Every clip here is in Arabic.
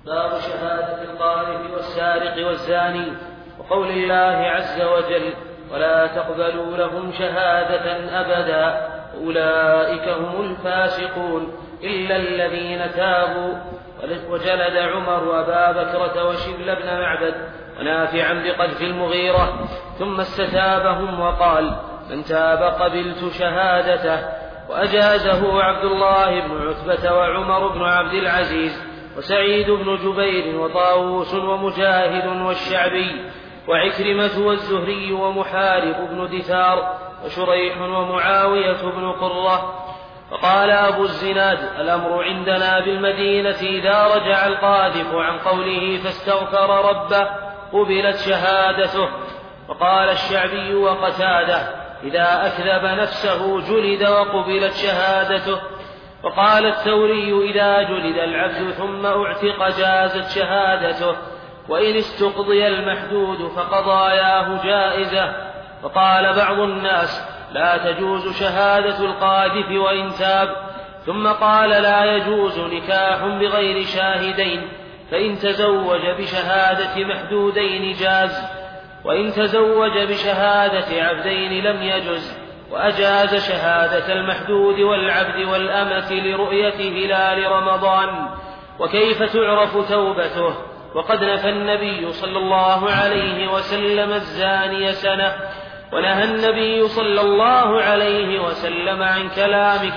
باب شهادة القاذف والسارق والزاني، وقول الله عز وجل: ولا تقبلوا لهم شهادة أبدا أولئك هم الفاسقون إلا الذين تابوا. وجلد عمر أبا بكرة وشبل بن معبد ونافعا بقذف المغيرة، ثم استتابهم وقال: من تاب قبلت شهادته. وأجازه عبد الله بن عتبة وعمر بن عبد العزيز وسعيد بن جبير وطاووس ومجاهد والشعبي وعكرمة والزهري ومحارب بن دثار وشريح ومعاوية بن قرة. فقال أبو الزناد: الأمر عندنا بالمدينة إذا رجع القاذف عن قوله فاستغفر ربه قبلت شهادته. وقال الشعبي وقتاده: إذا أكذب نفسه جلد وقبلت شهادته. وقال الثوري: إذا جلد العبد ثم أعتق جازت شهادته، وإن استقضي المحدود فقضاياه جائزة. وقال بعض الناس: لا تجوز شهادة القاذف وإن تاب. ثم قال: لا يجوز نكاح بغير شاهدين، فإن تزوج بشهادة محدودين جاز، وإن تزوج بشهادة عبدين لم يجز. وأجاز شهادة المحدود والعبد والأمة لرؤية هلال رمضان. وكيف تعرف توبته؟ وقد نفى النبي صلى الله عليه وسلم الزاني سنة، ونهى النبي صلى الله عليه وسلم عن كلام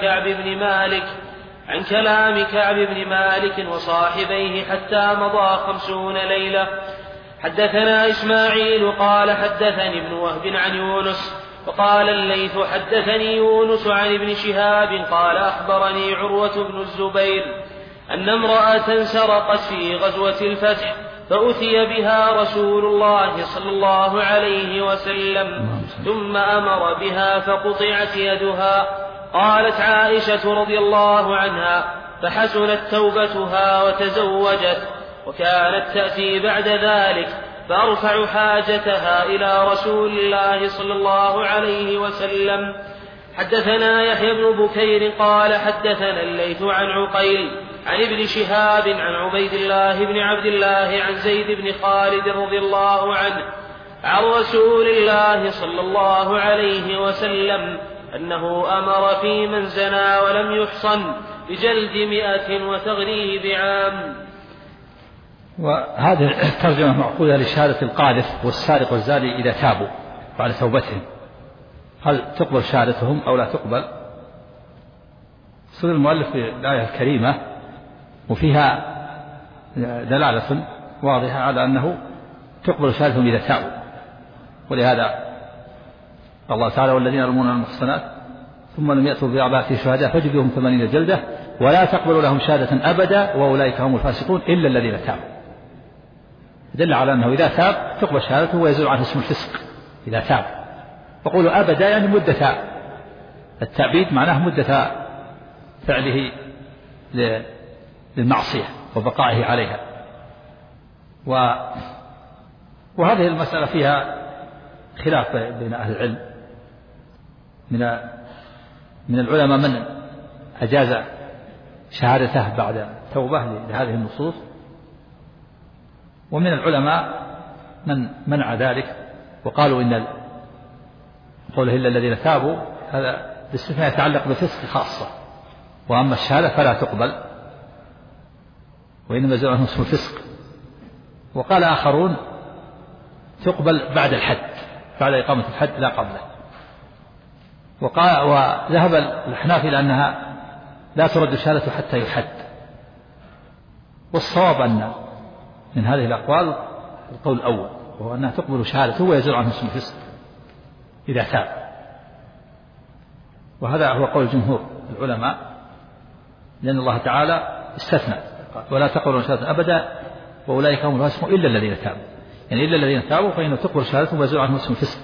كعب بن مالك وصاحبيه حتى مضى 50 ليلة. حدثنا إسماعيل قال حدثني ابن وهب عن يونس وقال الليث حدثني يونس عن ابن شهاب قال أخبرني عروة بن الزبير أن امرأة سرقت في غزوة الفتح فأتي بها رسول الله صلى الله عليه وسلم ثم أمر بها فقطعت يدها. قالت عائشة رضي الله عنها: فحسنت توبتها وتزوجت، وكانت تأتي بعد ذلك فأرفع حاجتها إلى رسول الله صلى الله عليه وسلم. حدثنا يحيى بن بكير قال حدثنا الليث عن عقيل عن ابن شهاب عن عبيد الله بن عبد الله عن زيد بن خالد رضي الله عنه عن رسول الله صلى الله عليه وسلم أنه أمر في من زنى ولم يحصن بجلد 100 وتغريب عام. وهذه الترجمة معقولة لشهادة القاذف والسارق والزاني إذا تابوا بعد توبتهم، هل تقبل شهادتهم أو لا تقبل؟ صدر المؤلف في الآية الكريمة وفيها دلالة واضحة على أنه تقبل شهادتهم إذا تابوا، ولهذا الله تعالى: والذين يرمون المحصنات ثم لم يأتوا بأربعة شهداء فاجلدوهم 80 جلدة ولا تقبلوا لهم شهادة أبدا وأولئك هم الفاسقون إلا الذين تابوا. دل على أنه إذا تاب تقبل شهادته ويزول عنه اسم الفسق إذا تاب. وقولوا أبدا يعني مدة التأبيد، معناه مدة فعله للمعصية وبقائه عليها. وهذه المسألة فيها خلاف بين أهل العلم، من العلماء من أجاز شهادته بعد توبة لهذه النصوص، ومن العلماء من منع ذلك وقالوا إن قوله إلا الذين تابوا هذا الاستثناء يتعلق بالفسق خاصة، وأما الشهادة فلا تقبل وإنما يزول عنه اسم الفسق. وقال آخرون تقبل بعد الحد، بعد إقامة الحد لا قبله. وذهب الأحناف إلى أنها لا ترد شهادته حتى يحد. والصواب أن من هذه الأقوال القول الأول، وهو أنها تقبل شهادته ويزول عنه اسم الفسق إذا تاب. وهذا هو قول جمهور العلماء، لأن الله تعالى استثنى: ولا تقبلوا شهادة أبدا وأولئك هم الفاسقون إلا الذين تابوا، يعني إلا الذين تابوا فإنه تقبل شهادته ويزول عنه اسم الفسق.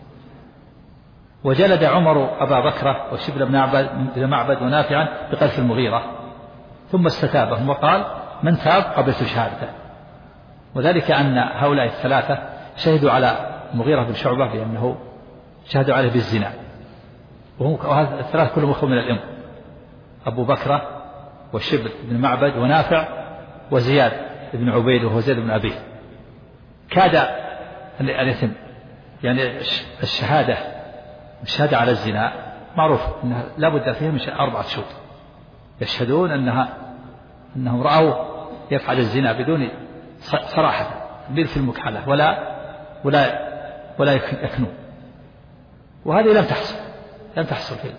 وجلد عمر أبا بكرة وشبل بن معبد ونافعا بقذف المغيرة، ثم استتابهم وقال: من تاب قبلت شهادته. وذلك أن هؤلاء الثلاثة شهدوا على المغيرة بن شعبة بأنه شهدوا عليه بالزنا، وهذا الثلاثة كلهم أخوة من الأم: أبو بكرة وشبل بن معبد ونافع وزياد بن عبيد وهو زيد بن أبيه كاد أن يتم، يعني الشهادة على الزنا معروف أنها لا بد فيها من 4 شهود يشهدون أنهم رأوا يفعل الزنا بدون صراحة في المكحلة ولا يكنون، وهذه لم تحصل فيه.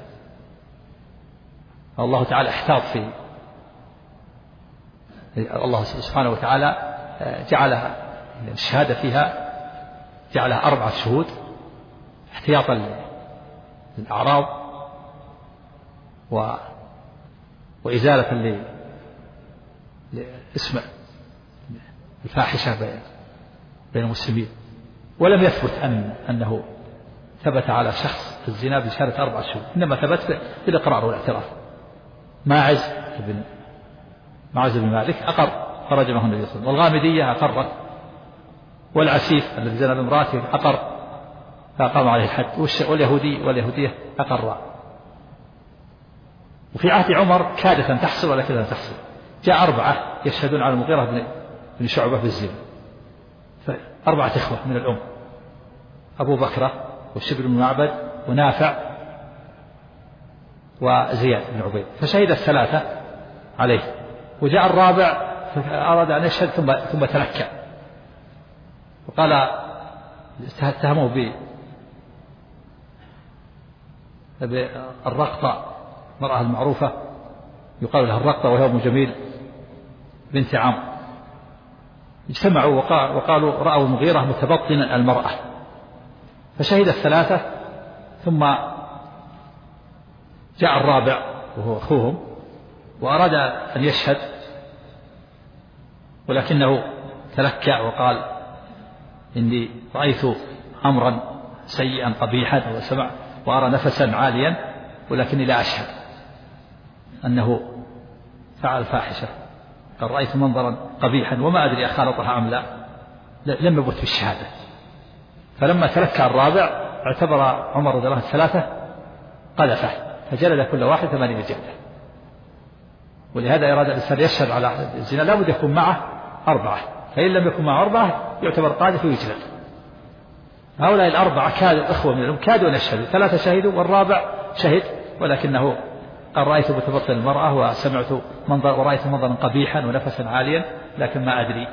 الله تعالى احتاط في الله سبحانه وتعالى جعلها الشهادة فيها جعلها 4 شهود احتياطا للأعراض وإزالة لاسم الفاحشة بين المسلمين. ولم يثبت أنه ثبت على شخص الزنا بشهادة 4 شهود، إنما ثبت بالإقرار والاعتراف. ماعز بن مالك أقر فرجمه النبي صلى الله عليه وسلم، والغامدية أقرت، والعسيف الذي زنى بامرأته أقر فأقام عليه الحد، واليهودية أقر. وفي عهد عمر كادت أن تحصل ولكن لم تحصل. جاء 4 يشهدون على المغيرة بن شعبة بالزنا، 4 إخوة من الأم، أبو بكر والشبر بن معبد ونافع وزياد بن عبيد، فشهد 3 عليه. وجاء الرابع فأراد أن يشهد ثم تنكأ، وقال اتهموه بالرقطة، المرأة المعروفة يقال لها الرقطة وهي أم جميل بنت عمرو. اجتمعوا وقالوا رأوا المغيرة متبطنا المرأة، فشهد 3 ثم جاء الرابع وهو أخوهم وأراد أن يشهد، ولكنه تلكأ وقال إني رأيت أمرا سيئا قبيحا وسمع وأرى نفسا عاليا ولكني لا أشهد أنه فعل فاحشة، قال رأيت منظرا قبيحا وما أدري أخالطها أم لا، لم يبت بالشهادة. فلما تلكأ الرابع اعتبر عمر رضي الله عنه 3 قذفه، فجلد كل واحد 8 جلدة. ولهذا أراد الإنسان يشهد على الزنا لا بد يكون معه 4، فإن لم يكن معه 4 يعتبر قاذف ويجلد. هؤلاء 4 كادوا إخوة من الأم كادوا أن يشهدوا، 3 شهدوا والرابع شهد، ولكنه قال رأيت بتبطل المرأة وسمعت ورأيت منظرا قبيحا ونفسا عاليا لكن ما أدري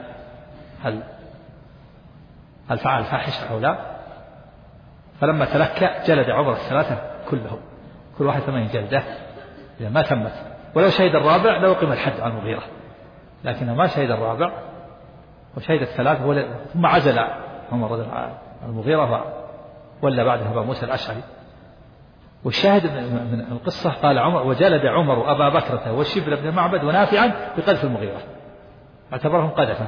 هل فعل فاحشة أو لا. فلما تلكأ جلد عمر 3 كلهم، كل واحد 8 جلدة إذا ما تمت. ولو شهد الرابع لو قيم الحد عن المغيرة، لكنه ما شهد الرابع وشهد 3 ثم عزل عمر رضي الله عنه المغيرة ولا بعدها أبا موسى الأشعري. والشاهد من القصة قال عمر وجلد عمر أبا بكرة والشبل بن معبد ونافعا بقذف المغيرة، اعتبرهم قذفا،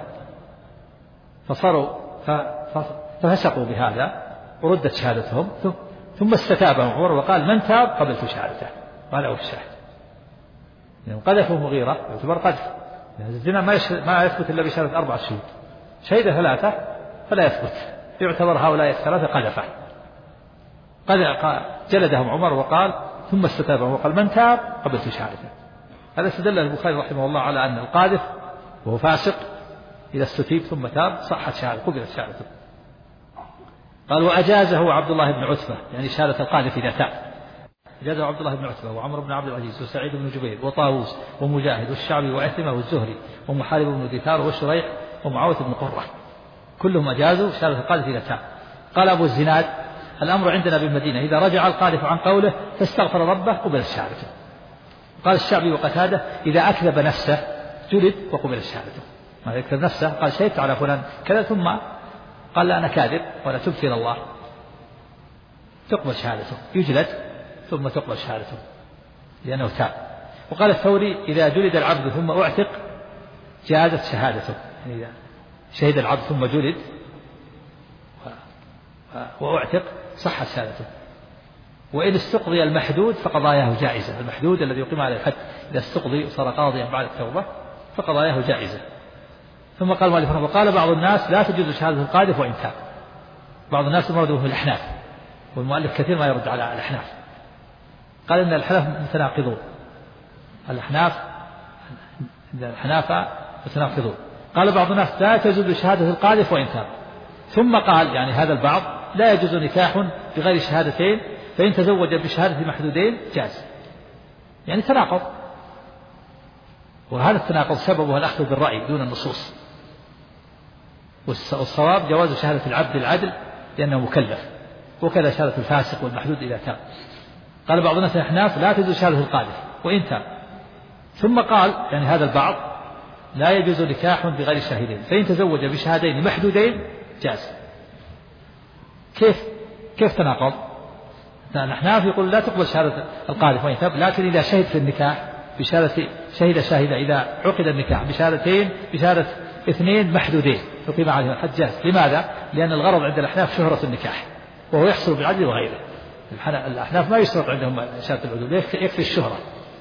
ففسقوا بهذا وردت شهادتهم. ثم استتابهم عمر وقال من تاب قبلت شهادته، قال أو الشاهد يعني قذفوا المغيرة يعتبر قذف، يعني الزنا ما يثبت إلا بشهادة 4 شهود، شهد 3 فلا يثبت، يعتبر هؤلاء 3 قذفة. جلدهم عمر وقال ثم استتابهم وقال من تاب قبلت شهادته. هذا استدل البخاري رحمه الله على أن القاذف وهو فاسق إذا استتيب ثم تاب صحت شهادته قبلت شهادته. قال وأجازه عبد الله بن عتبة، يعني شهادة القاذف إذا تاب، أجازه عبد الله بن عتبة وعمر بن عبد العزيز وسعيد بن جبير وطاووس ومجاهد والشعبي وعثمة والزهري ومحارب بن دثار وشريح ومعاوية بن قرة، كلهم أجازوا شهادة القاذف إذا تاب. قال أبو الزناد الأمر عندنا بالمدينة إذا رجع القاذف عن قوله فاستغفر ربه قبل الشهادة. قال الشعبي وقتادة إذا أكذب نفسه جلد وقبل الشهادة. ما يكذب نفسه قال شهدت على فلان كذا ثم قال لا أنا كاذب ولا تبتل الله، تقبل شهادته، يجلد ثم تقبل شهادته لأنه تاب. وقال الثوري إذا جلد العبد ثم أعتق جازت شهادته، يعني إذا شهد العبد ثم جلد وأعتق صحت شهادته. وإن استقضي المحدود فقضاياه جائزة، المحدود الذي يقيم عليه الحد إذا استقضي وصار قاضيا بعد التوبة فقضاياه جائزة. ثم قال مالك وقال بعض الناس لا تجوز شهادة القاذف وإن تاب. بعض الناس مرادوا في الأحناف، والمؤلف كثير ما يرد على الأحناف، قال إن الأحناف متناقضون، الأحناف متناقضون. قال بعض الناس لا تجوز بشهادة القاذف وإن تاب. ثم قال يعني هذا البعض لا يجوز نكاح بغير شهادتين فإن تزوج بشهادة محدودين جاز. يعني تناقض، وهذا التناقض سببه الأخذ بالرأي دون النصوص، والصواب جواز شهادة العبد العدل لأنه مكلف، وكذا شهادة الفاسق والمحدود إذا تاب. قال بعض الناس الأحناف لا تجوز شهادة القاذف وإن تاب. ثم قال يعني هذا البعض لا يجوز نكاح بغير شاهدين فإن تزوج بشهادين محدودين جاز. كيف تناقض؟ الأحناف يقول لا تقبل شهادة القاذف وإن تاب، لكن إذا شهد في النكاح بشهادة شاهد إذا عقد النكاح بشهادة اثنين محدودين يقيم عليهم الحد جاز. لماذا؟ لأن الغرض عند الأحناف شهرة النكاح وهو يحصل بالعدل وغيره. الأحناف ما يشترط عندهم شهادة العدول، يكفي الشهرة.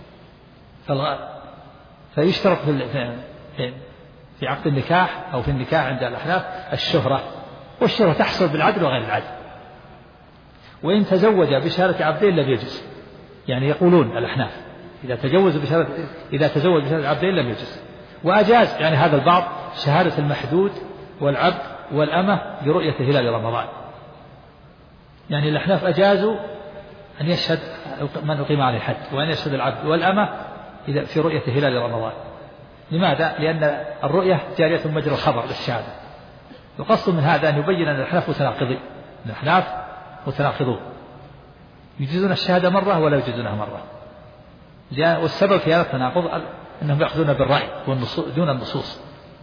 فيشترط في عقد النكاح أو في النكاح عند الأحناف الشهرة، والشهرة تحصل بالعدل وغير العدل. وإن تزوج بشهادة عبدين لم يجوز، يعني يقولون الأحناف إذا تزوج بشهادة عبدين لم يجوز. وأجاز يعني هذا البعض شهادة المحدود والعبد والأمة برؤية هلال رمضان. يعني الأحناف أجازوا أن يشهد من أقيم عليه الحد وأن يشهد العبد والأمة إذا في رؤية هلال رمضان. لماذا؟ لأن الرؤية جارية مجرى الخبر للشهادة. القصد من هذا أن يبين أن الأحناف متناقضين، الأحناف متناقضون، يجوزون الشهادة مرة ولا يجوزونها مرة. والسبب في هذا التناقض أنهم يأخذون بالرأي دون النصوص.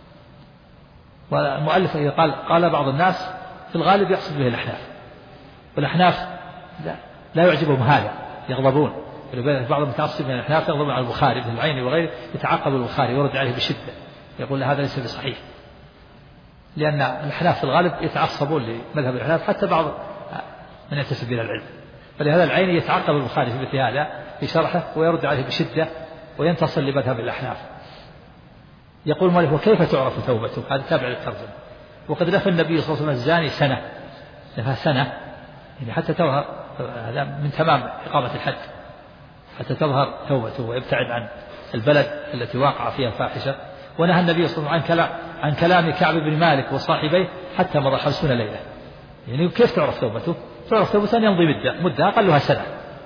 والمؤلف قال بعض الناس في الغالب يقصد به الأحناف، والأحناف لا يعجبهم هذا، يغضبون. بعض المتعصبين من الأحناف يغضبون على البخاري ابن العيني وغيره، يتعقب البخاري ويرد عليه بشدة، يقول هذا ليس بصحيح. لأن الأحناف في الغالب يتعصبون لمذهب الأحناف، حتى بعض من ينتسب إلى العلم. فلهذا العيني يتعقب البخاري في مثل هذا في شرحه ويرد عليه بشدة وينتصر لمذهب الأحناف. يقول المؤلف وكيف تعرف توبته؟ هذا تابع للترجمة. وقد نفى النبي صلى الله عليه وسلم الزاني سنة، نفى سنة يعني حتى تظهر، هذا من تمام إقامة الحد، حتى تظهر توبته ويبتعد عن البلد التي واقع فيها الفاحشة. ونهى النبي صلى الله عليه وسلم عن كلام كعب بن مالك وصاحبيه حتى مضى 50 ليلة. يعني كيف تعرف توبته؟ تعرف توبته أن يمضي مدة أقلها سنة،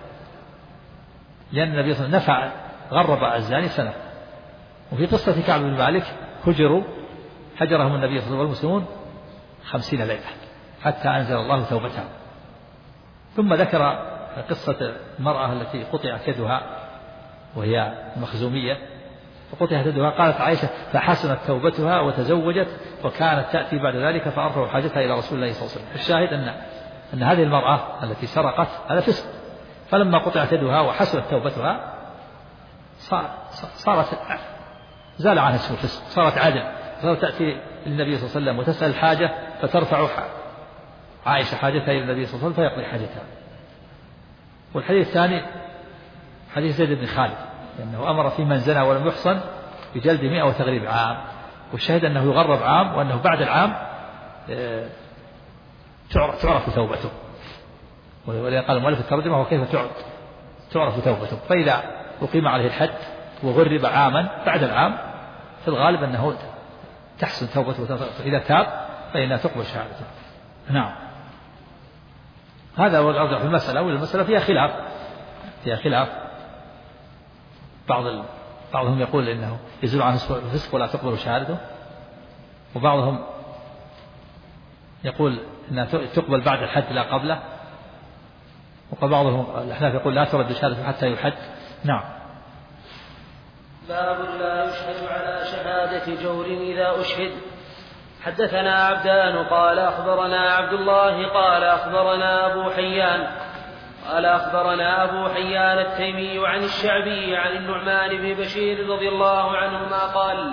لأن النبي صلى الله عليه وسلم غرب الزاني سنة. وفي قصة كعب بن مالك حجرهم النبي صلى الله عليه وسلم والمسلمون 50 ليلة حتى أنزل الله توبتها. ثم ذكر قصة المرأة التي قطعت يدها وهي مخزومية، فقطعت يدها، قالت عائشة فحسنت توبتها وتزوجت وكانت تأتي بعد ذلك فأرفع حاجتها إلى رسول الله صلى الله عليه وسلم. الشاهد أن هذه المرأة التي سرقت هذا فسق، فلما قطعت يدها وحسنت توبتها صارت زال عنها اسم الفسق، صارت عادل، صارت تأتي للنبي صلى الله عليه وسلم وتسأل الحاجة فترفع عائشة حاجتها إلى النبي صلى الله عليه وسلم فيقضي حاجتها. والحديث الثاني حديث زيد بن خالد لأنه أمر في من زنى ولم يحصن بجلد 100 وتغريب عام، والشاهد أنه يغرب عام، وأنه بعد العام تعرف توبته. ولذا قال المؤلف الترجمة وكيف تعرف توبته. فإذا أقيم عليه الحد وغرب عاما بعد العام في الغالب أنه تحسن توبته، إذا تاب فإنها تقبل شهادته. نعم، هذا هو الأرجح في المسألة. والمسألة فيها خلاف بعضهم يقول إنه يزول عنه الفسق ولا تقبل شهادته، وبعضهم يقول إنها تقبل بعد الحد لا قبله، وبعضهم الأحناف يقول لا ترد شهادته حتى يحد. نعم. باب لا يشهد على شهادة جور إذا أشهد. حدثنا عبدان قال أخبرنا عبد الله قال أخبرنا أبو حيان التيمي عن الشعبي عن النعمان بن بشير رضي الله عنهما قال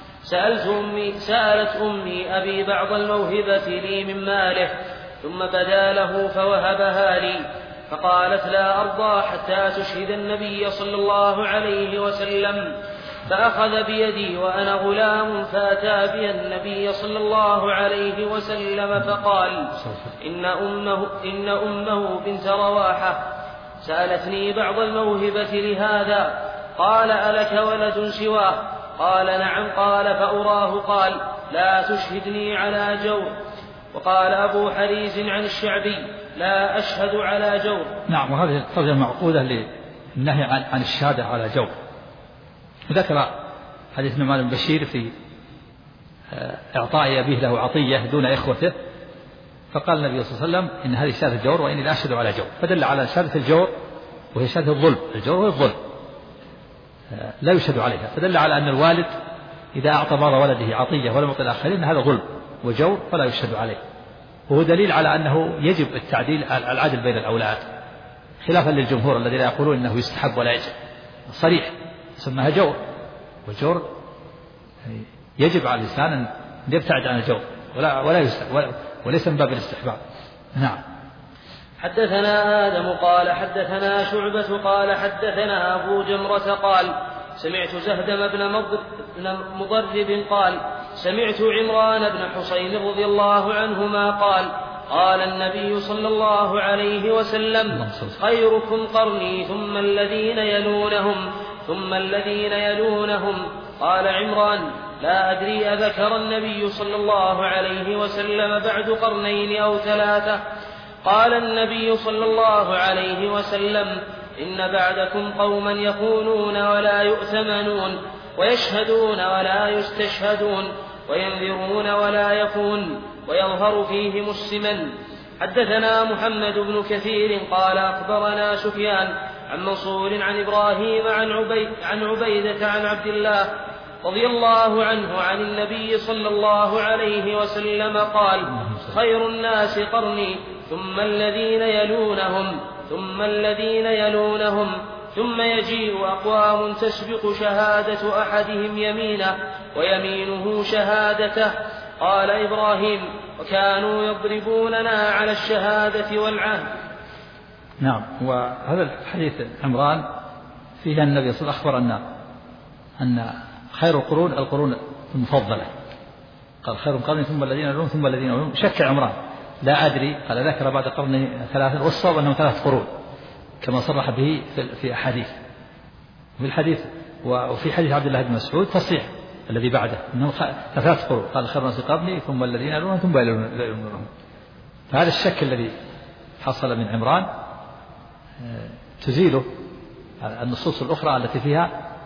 سألت أمي أبي بعض الموهبة لي من ماله ثم بدا له فوهبها لي، فقالت لا أرضى حتى تشهد النبي صلى الله عليه وسلم، فأخذ بيدي وأنا غلام فأتى بها النبي صلى الله عليه وسلم فقال إن أمه بنت رواحة سألتني بعض الموهبة لهذا، قال ألك ولد سواه؟ قال نعم. قال فأراه قال لا تشهدني على جور. وقال أبو حريز عن الشعبي لا أشهد على جور. نعم. وهذه الترجمة معقودة للنهي عن الشهادة على جور. ذكر حديث نعمان بن بشير في إعطاء أبيه له عطية دون إخوته، فقال النبي صلى الله عليه وسلم إن هذه شهادة الجور وإني لا أشهد على جور، فدل على شهادة الجور وهي شهادة الظلم. الجور هو الظلم لا يشهد عليها، فدل على أن الوالد إذا أعطى بعض ولده عطية ولم يعطي الآخرين هذا ظلم وجور فلا يشهد عليه. وهو دليل على أنه يجب التعديل العدل بين الأولاد، خلافا للجمهور الذين يقولون إنه يستحب ولا يجب. صريح سماها جور، والجور يجب على الإنسان أن يبتعد عن الجور وليس من باب الاستحباب. نعم. حدثنا آدم قال حدثنا شعبة قال حدثنا أبو جمرة قال سمعت زهدم بن مضرب قال سمعت عمران بن حسين رضي الله عنهما قال قال النبي صلى الله عليه وسلم خيركم قرني ثم الذين يلونهم ثم الذين يلونهم. قال عمران لا أدري أذكر النبي صلى الله عليه وسلم بعد قرنين أو ثلاثة. قال النبي صلى الله عليه وسلم إن بعدكم قوما يخونون ولا يؤتمنون ويشهدون ولا يستشهدون وينذرون ولا يخون ويظهر فيهم السمن. حدثنا محمد بن كثير قال أخبرنا سفيان عن منصور عن إبراهيم عن عبيدة عن عبد الله رضي الله عنه عن النبي صلى الله عليه وسلم قال خير الناس قرني ثم الذين يلونهم ثم الذين يلونهم ثم يجيء أقوام تسبق شهادة أحدهم يمينه ويمينه شهادته. قال إبراهيم وكانوا يضربوننا على الشهادة والعهد. نعم. وهذا الحديث عمران فيه النبي صلى الله عليه وسلم أخبر أن خير القرون المفضلة، قال خير قرن ثم الذين يلونهم ثم الذين يلونهم. شك عمران لا أدري، قال ذكر بعد قرن ثلاثة والصواب أنهم 3 قرون كما صرح به في أحاديث. وفي حديث عبد الله بن مسعود تصريح الذي بعده أنه 3 قرون، قال خير الناس قرني ثم الذين يلونهم ثم يلونهم. فهذا الشك الذي حصل من عمران تزيله النصوص الأخرى التي فيها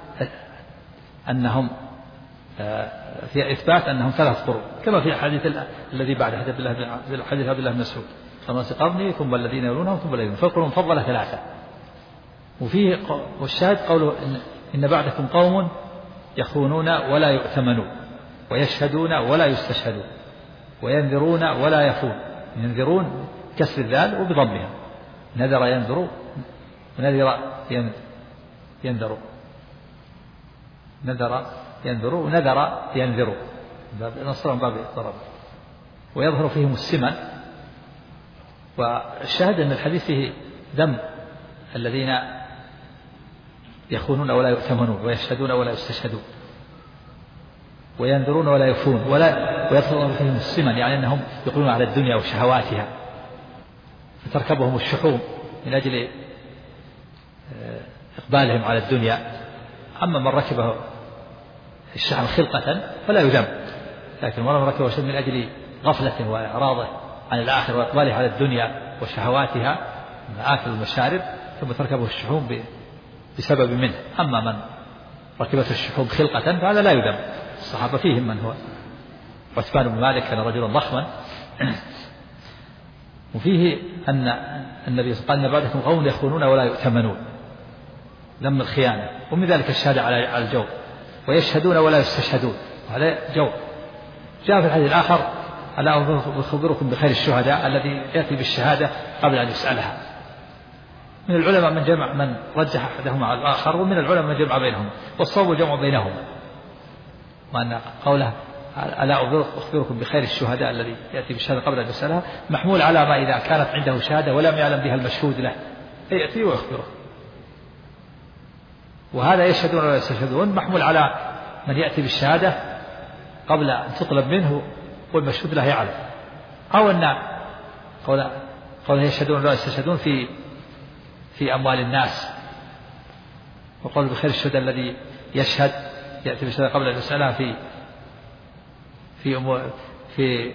أنهم في إثبات أنهم 3 قرون، كما في الحديث الذي بعد حديث عبد الله بن مسعود خمس قرني ثم الذين يلونهم ثم الذين يلونهم، فالقرون مفضلة 3. وفيه والشاهد قوله إن بعدكم قوم يخونون ولا يؤتمنون ويشهدون ولا يستشهدون وينذرون ولا يفون. ينذرون كسر الذال وبضمها، نذر ينذر ونذر ينذر، نذر ينذر ونذر ينذر، نصر من باب الضرب. ويظهر فيهم السمن. والشاهد أن الحديث فيه ذم الذين يخونون ولا يؤتمنون ويشهدون ولا يستشهدون وينذرون ولا يفون ويظهر فيهم السمن، يعني أنهم يقولون على الدنيا وشهواتها فتركبهم الشحوم من أجل إقبالهم على الدنيا. أما من ركبه الشحم خلقة فلا يذم، لكن من ركبه شيء من أجل غفلة وإعراضه عن الآخرة وإقباله على الدنيا وشهواتها المآكل والمشارب ثم تركبه الشحوم بسبب منه. أما من ركبته الشحوم خلقة فهذا لا يذم. الصحابة فيهم من هو عثمان بن مالك كان رجلا ضخما. وفيه أن النبي صلى الله عليه وسلم قال بعدكم قوم يخونون ولا يؤتمنون، ذم الخيانة. ومن ذلك الشهادة على الجور، ويشهدون ولا يستشهدون، هذا جور. جاء في الحديث الآخر ألا أخبركم بخير الشهداء الذي يأتي بالشهادة قبل أن يسألها. من العلماء من رجح أحدهما على الآخر، ومن العلماء من جمع بينهم، والصواب جمع بينهما. وأن قوله ألا أخبركم بخير الشهداء الذي يأتي بالشهادة قبل أن يسألها محمول على ما إذا كانت عنده شهادة ولم يعلم بها المشهود له يأتي ويخبره. وهذا يشهدون ولا يستشهدون محمول على من يأتي بالشهادة قبل أن تطلب منه والمشهود له يعلم. أو أن قوله يشهدون ولا يستشهدون في أموال الناس، وقول بخير الشهداء الذي يشهد يأتي بالشهادة قبل أن يسألها في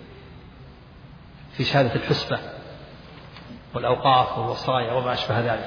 في شهادة الحسبة والأوقاف والوصايا وما أشبه ذلك.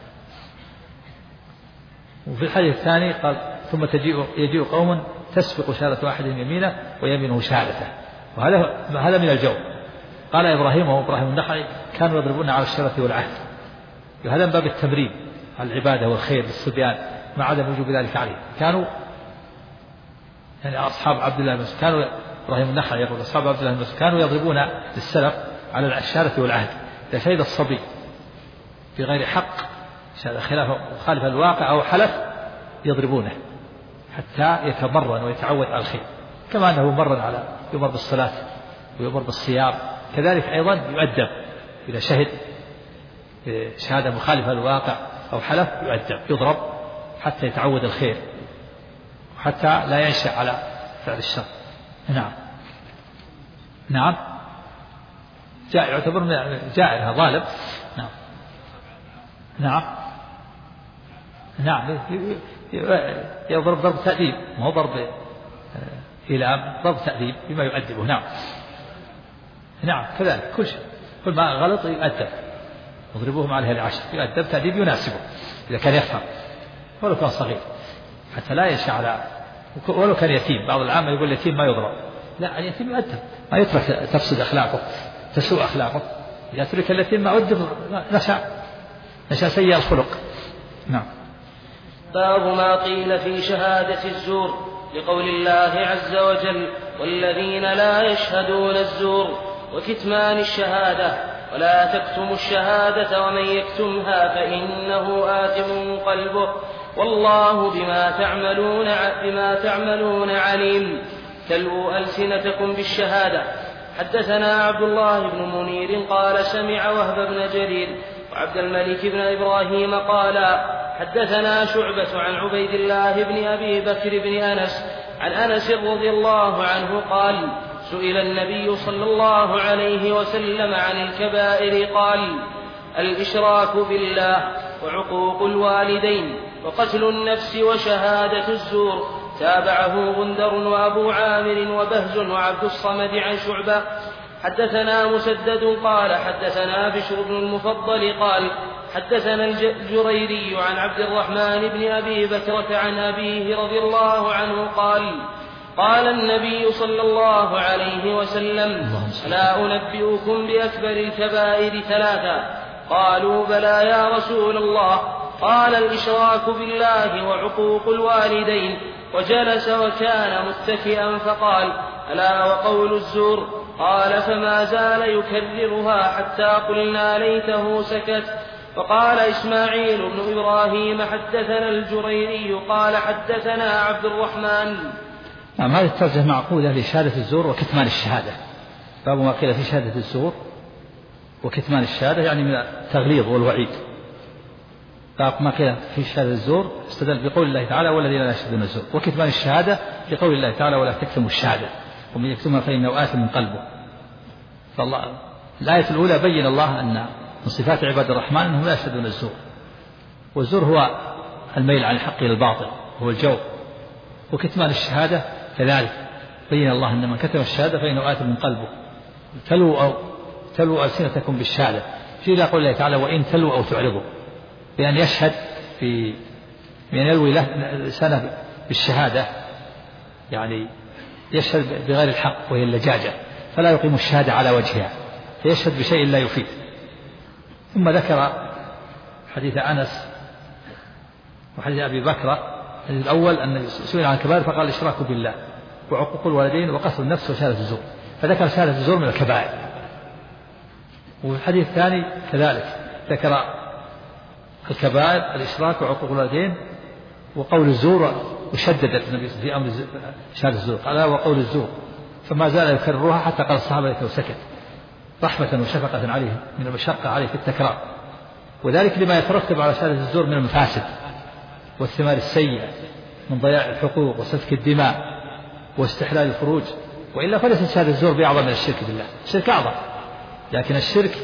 وفي الحديث الثاني قال ثم يجيء قوم تسبق شهادة واحد يمينه ويمينه شهادته، وهذا من الجو. قال إبراهيم وهو إبراهيم النخعي كانوا يضربون على الشرف والعهد، وهذا من باب التمرين على العبادة والخير للصبيان مع عدم وجوب ذلك عليه. كانوا يعني أصحاب عبد الله بن مسعود، كانوا إبراهيم النخعي يقول أصحاب عبد الله بن مسعود كانوا يضربون للسلف على الشهادة والعهد إذا شهد الصبي بغير حق خالف الواقع أو حلف يضربونه حتى يتمرن ويتعود على الخير، كما أنه يمر بالصلاة ويمر بالصيام، كذلك أيضا يؤدب إذا شهد شهادة مخالفة للواقع أو حلف يضرب حتى يتعود الخير وحتى لا ينشأ على فعل الشر. نعم جائر، يعتبر جائر ظالم. نعم يضرب ضرب تأديب، ما هو ضرب إلام، ضرب تأديب بما يؤدبه. نعم كذلك كل ما غلط يؤدب، يضربوهم عليه العشر، يؤدب تأديب يناسبه إذا كان يفهم ولو كان صغير حتى لا ينشأ على، ولو كان يتيم. بعض العامة يقول اليتيم ما يضرب، لا اليتيم يؤدب، ما يترك تفسد أخلاقه تسوء أخلاقه. إذا ترك اليتيم ما أدب نشأ سيء الخلق. نعم. باب ما قيل في شهادة الزور لقول الله عز وجل والذين لا يشهدون الزور وكتمان الشهادة ولا تكتموا الشهادة ومن يكتمها فإنه آثم قلبه والله بما تعملون عليم. تلووا ألسنتكم بالشهادة. حدثنا عبد الله بن منير قال سمع وهب بن جرير وعبد الملك بن إبراهيم قال حدثنا شعبة عن عبيد الله بن أبي بكر بن أنس عن أنس رضي الله عنه قال سئل النبي صلى الله عليه وسلم عن الكبائر قال الإشراك بالله وعقوق الوالدين وقتل النفس وشهادة الزور. تابعه غندر وأبو عامر وبهز وعبد الصمد عن شعبة. حدثنا مسدد قال حدثنا بشر بن المفضل قال حدثنا الجريري عن عبد الرحمن بن أبي بكرة عن أبيه رضي الله عنه قال النبي صلى الله عليه وسلم لا أنبئكم بأكبر الكبائر ثلاثة؟ قالوا بلى يا رسول الله. قال الإشراك بالله وعقوق الوالدين. وجلس وكان متكئا فقال ألا وقول الزور؟ قال فما زال يكررها حتى قلنا ليته سكت. فقال إسماعيل بن إبراهيم حدثنا الجريري قال حدثنا عبد الرحمن. نعم هذه الترجمة معقولة لشهادة الزور وكتمان الشهادة. باب ما قيل في شهادة الزور وكتمان الشهادة يعني من التغليظ والوعيد. باب ما قيل في شهادة الزور استدل بقول الله تعالى والذين لا يشهدون الزور، وكتمان الشهادة بقول الله تعالى ولا تكتموا الشهادة ومن يكتمها فإنه آثم من قلبه. فالله الآية الأولى بين الله أن من صفات عباد الرحمن أنهم لا يشهدون الزور، والزور هو الميل عن الحق إلى الباطل هو الجور. وكتمان الشهادة كذلك بين الله أن من كتم الشهادة فإنه آثم من قلبه. تلوا ألسنتكم بالشهادة في إلى قول الله تعالى وإن تلوا أو تعرضوا، بأن يشهد بأن يلوي لسانه بالشهادة يعني يشهد بغير الحق وهي اللجاجة، فلا يقيم الشهادة على وجهها فيشهد بشيء لا يفيد. ثم ذكر حديث أنس وحديث أبي بكر. الأول أن سئل عن الكبائر فقال الإشراك بالله وعقوق الوالدين وقتل النفس وشهادة الزور، فذكر شهادة الزور من الكبائر. وفي الحديث الثاني كذلك ذكر الكبائر الإشراك وعقوق الوالدين وقول الزور، وشددت النبي في أمر شهادة الزور قال وقول الزور، فما زال يكررها حتى قال الصحابة ليته سكت رحمة وشفقة عليه من المشقة عليه في التكرار، وذلك لما يترتب على شهادة الزور من المفاسد والثمار السيئة من ضياع الحقوق وسفك الدماء واستحلال الفروج. وإلا فليست شهادة الزور بأعظم من الشرك بالله، الشرك أعظم، لكن الشرك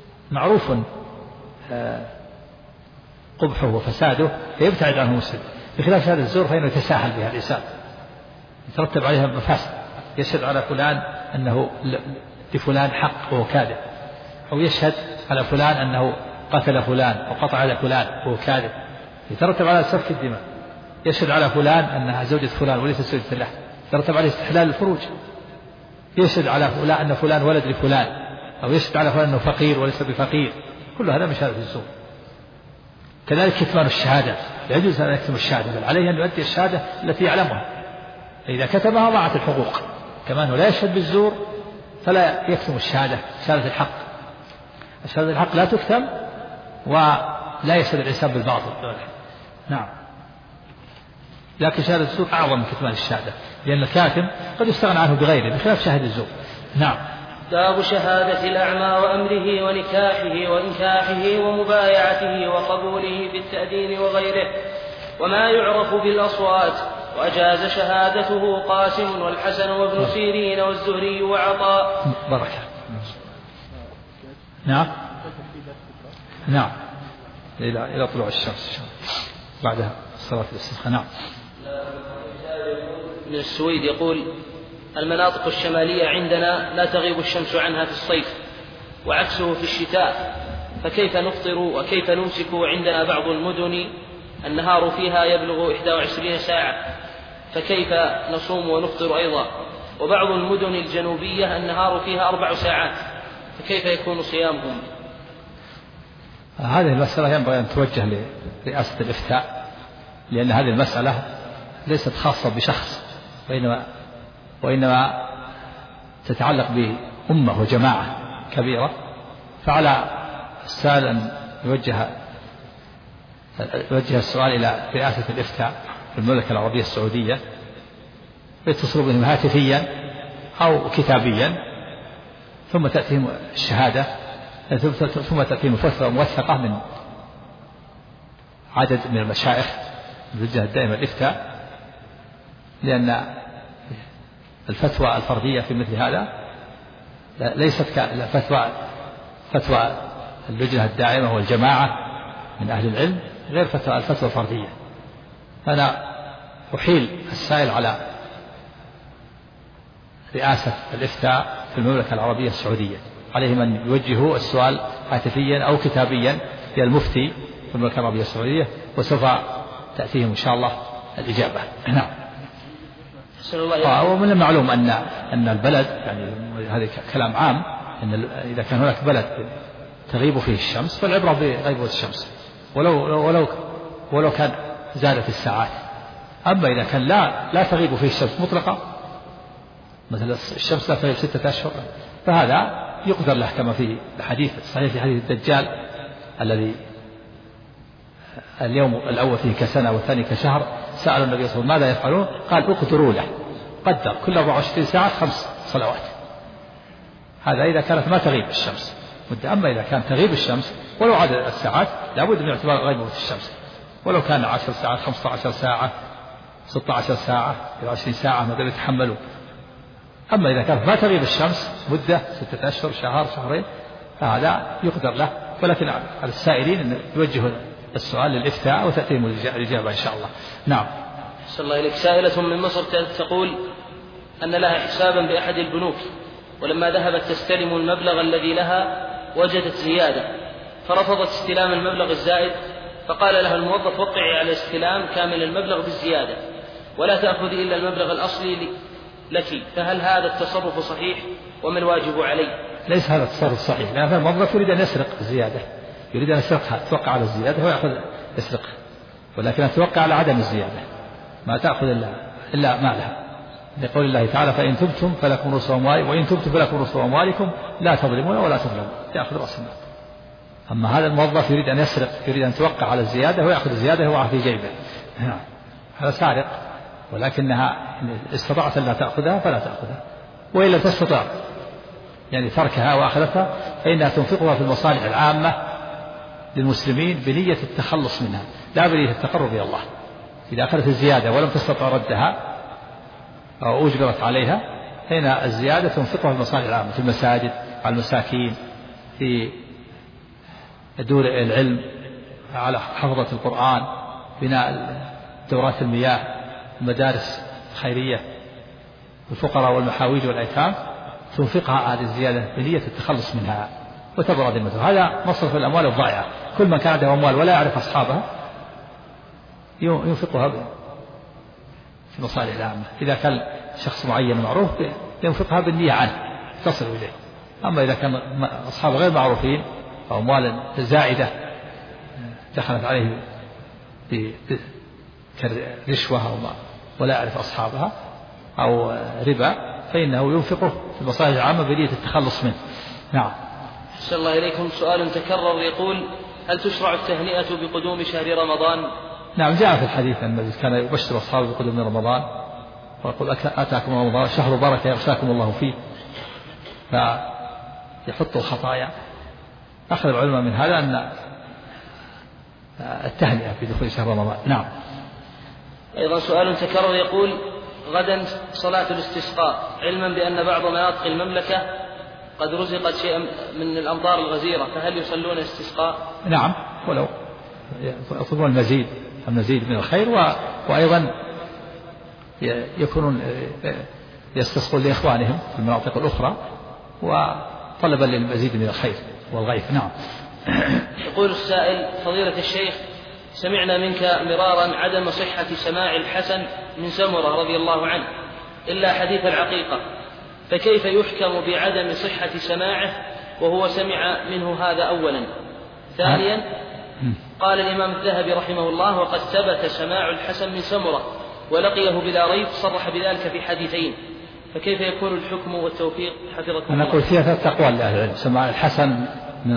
معروف قبحه وفساده فيبتعد عنه مسلم. بخلاف شهادة الزور فإنه يتساهل بها الإنسان، يترتب عليها مفاسد، يشهد على فلان أنه لفلان حق وهو كاذب، أو يشهد على فلان أنه قتل فلان وقطع على فلان وهو كاذب، يترتب على سفك الدماء. يشهد على فلان أنها زوجة فلان وليست زوجة له، يترتب عليه استحلال الفروج. يشهد على فلان أن فلان ولد لفلان، أو يشهد على فلان أنه فقير وليس بفقير، كل هذا من شهادة الزور. كذلك كتمان الشهادة، لا يجوز أن يكتم الشهادة، بل عليه أن يؤدي الشهادة التي يعلمها، فإذا كتمها ضاعت الحقوق. كما أنه لا يشهد بالزور فلا يكتم الشهادة، شهادة الحق. شهادة الحق لا تكتم، ولا يشهد الإنسان بالباطل. نعم. لكن شهادة الزور أعظم من كتمان الشهادة، لأن الكاتم قد يستغنى عنه بغيره بخلاف شاهد الزور. نعم. باب شهادة الأعمى وأمره ونكاحه وإنكاحه ومبايعته وقبوله بالتأذين وغيره، وما يعرف بالأصوات. وأجاز شهادته قاسم والحسن وابن سيرين والزهري وعطاء. بركة. نعم. نعم. إلى طلوع الشمس بعدها صلاة الاستسقاء. نعم. من السويد يقول: المناطق الشمالية عندنا لا تغيب الشمس عنها في الصيف، وعكسه في الشتاء، فكيف نفطر وكيف نمسك؟ عندنا بعض المدن النهار فيها يبلغ 21 ساعة، فكيف نصوم ونفطر أيضا؟ وبعض المدن الجنوبية النهار فيها 4 ساعات، فكيف يكون صيامهم؟ هذه المسألة ينبغي أن توجه لرئاسة الإفتاء، لأن هذه المسألة ليست خاصة بشخص، وإنما تتعلق بأمة وجماعة كبيرة. فعلى السائل أن يوجه السؤال إلى رئاسة الإفتاء في المملكة العربية السعودية، يتصل بهم هاتفيا أو كتابيا، ثم تأتيهم الشهادة، ثم تأتيهم فتوى موثقة من عدد من المشايخ من الجهة الدائمة الإفتاء، لأن الفتوى الفردية في مثل هذا ليست فتوى اللجنة الدائمة والجماعة من أهل العلم، غير الفتوى الفردية. فأنا أحيل السائل على رئاسة الإفتاء في المملكة العربية السعودية، عليهم أن يوجهوا السؤال هاتفيا أو كتابيا إلى المفتي في المملكة العربية السعودية، وسوف تأتيهم إن شاء الله الإجابة. نعم. ومن المعلوم أن البلد، يعني هذا كلام عام، أن إذا كان هناك بلد تغيب فيه الشمس فالعبرة بغيبوبة الشمس ولو كان زادت الساعات. أما إذا كان لا تغيب فيه الشمس مطلقة، مثل الشمس لا تغيب 6 أشهر، فهذا يقدر له، كما في الحديث الصحيح في حديث الدجال الذي اليوم الأول فيه كسنة والثاني كشهر. سأل النبي صلى الله عليه وسلم ماذا يفعلون؟ قال: اقدروا له، قدر كل 24 ساعة 5 صلوات. هذا إذا كانت ما تغيب الشمس مدة. أما إذا كانت تغيب الشمس ولو عدد الساعات لابد من اعتبار غيبوبة الشمس، ولو كان 10 ساعات 15 ساعة 16 ساعة 20 ساعة ما دام يتحملون. أما إذا كانت ما تغيب الشمس مدة 6 أشهر شهر شهرين فهذا يقدر له، ولكن على السائلين أن يوجهوا السؤال للإفتاء وتأتيهم الإجابة إن شاء الله. نعم. صلى الله عليك. سائلة من مصر تقول أن لها حسابا بأحد البنوك، ولما ذهبت تستلم المبلغ الذي لها وجدت زيادة، فرفضت استلام المبلغ الزائد، فقال لها الموظف: وقعي على استلام كامل المبلغ بالزيادة ولا تأخذي إلا المبلغ الأصلي لك، فهل هذا التصرف صحيح وما الواجب عليه؟ ليس هذا التصرف صحيح، لأن الموظف يريد أن يسرق الزيادة، يريد أن يسرقها، توقع على الزيادة هو يأخذ يسرقها، ولكن توقع على عدم الزيادة، ما تأخذ إلا مالها، لقول الله تعالى: فإن تبتم فلكم رؤوس أموالكم وإن تبتم فلكم رؤوس أموالكم لا تظلمون ولا تظلمون، يأخذ رأس المال. أما هذا الموظف يريد أن يسرق، يريد أن توقع على الزيادة هو يأخذ الزيادة هو في جيبه، هذا سارق، ولكنها استطاعت أن لا تأخذها فلا تأخذها، وإن لم تستطع يعني تركها وأخذتها فإنها تنفقها في المصالح العامة للمسلمين بنية التخلص منها، لا بنية التقرب إلى الله. إذا أخذت الزيادة ولم تستطع ردها أو أجبرت عليها فإن الزيادة تنفقها في المصالح العامة، في المساجد، على المساكين، في دور العلم، على حفظة القرآن، بناء دورات المياه، المدارس الخيرية، الفقراء والمحاويج والأيتام، تنفقها هذه الزيادة بنية التخلص منها وتبرأ ذمته. هذا مصرف الأموال الضائعة. كل من كان عنده أموال ولا يعرف أصحابها ينفقها في المصالح العامة. إذا كان شخص معين معروف ينفقها بالنية عنه تصل إليه. أما إذا كان أصحاب غير معروفين فأموال زائدة دخلت عليه كرشوة ولا يعرف أصحابها أو ربا فإنه ينفقه في المصالح العامة بنية التخلص منه. نعم. أحسن الله إليكم. سؤال تكرر يقول: هل تشرع التهنئة بقدوم شهر رمضان؟ نعم، جاء في الحديث أن النبي كان يبشر أصحابه بقدوم رمضان ويقول: أتاكم رمضان شهر بركة يغشاكم الله فيه، فيحط الخطايا. أخذ العلماء من هذا أن التهنئة في دخول شهر رمضان. نعم. أيضا سؤال تكرر يقول: غدا صلاة الاستسقاء، علما بأن بعض مناطق المملكة قد رزقت شيئا من الأمطار الغزيرة، فهل يصلون الاستسقاء؟ نعم، ولو يطلبون المزيد من الخير، وأيضا يكونون يستسقون لإخوانهم في المناطق الأخرى وطلبا للمزيد من الخير والغيث. نعم. يقول السائل: فضيلة الشيخ، سمعنا منك مرارا عدم صحة سماع الحسن من سمرة رضي الله عنه إلا حديث العقيقة، فكيف يحكم بعدم صحة سماعه وهو سمع منه هذا أولا؟ ثانيا، قال الإمام الذهبي رحمه الله: وقد ثبت سماع الحسن من سمرة ولقيه بلا ريب، صرح بذلك في حديثين، فكيف يكون الحكم والتوفيق حفظكم الله؟ أنا أقول فيها 3 أقوال لأهل العلم. سماع الحسن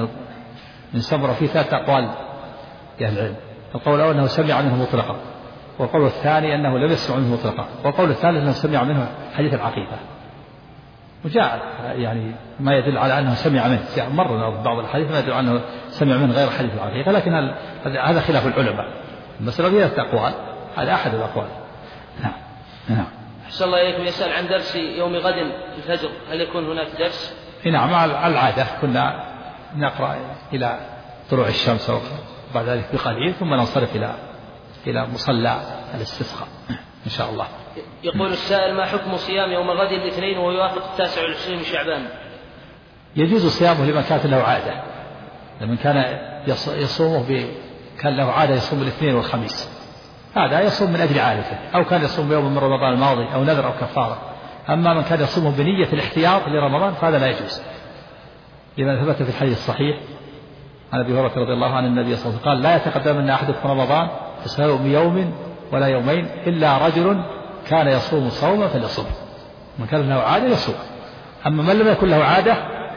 من سمرة في 3 أقوال لأهل العلم. القول الأول أنه سمع منه مطلقا، والقول الثاني أنه لم يسمع منه مطلقا، والقول الثالث أنه سمع منه حديث العقيقة. وجاء يعني ما يدل على أنه سمع منه، مر بعض الحديث ما يدل على أنه سمع منه غير حديث العقيقة، لكن هذا خلاف العلماء. المسألة فيها 3 أقوال، هذا أحد الأقوال. نعم. نعم. أحسن الله إليكم. يسأل عن درس يوم غد الفجر، هل يكون هناك درس؟ نعم، على العادة كنا نقرأ إلى طلوع الشمس وبعد ذلك بقليل ثم ننصرف إلى مصلى الاستسقاء إن شاء الله. يقول السائل: ما حكم صيام يوم غد الاثنين ويوافق 29 من شعبان؟ يجوز صيامه لمن كانت له عادة، لمن كان يصومه كان له عادة يصوم الاثنين والخميس، هذا يصوم من أجل عادته، أو كان يصوم يوم من رمضان الماضي أو نذر أو كفارة. أما من كان يصومه بنية الاحتياط لرمضان فهذا لا يجوز، لما ثبت في الحديث الصحيح عن أبي هريرة رضي الله عن النبي صلى الله عليه وسلم قال: لا يتقدمن أحدكم رمضان فصيام يوم ولا يومين إلا رجل كان يصوم صوما فليصوم. من كان له عادة يصوم، أما من لم يكن له عادة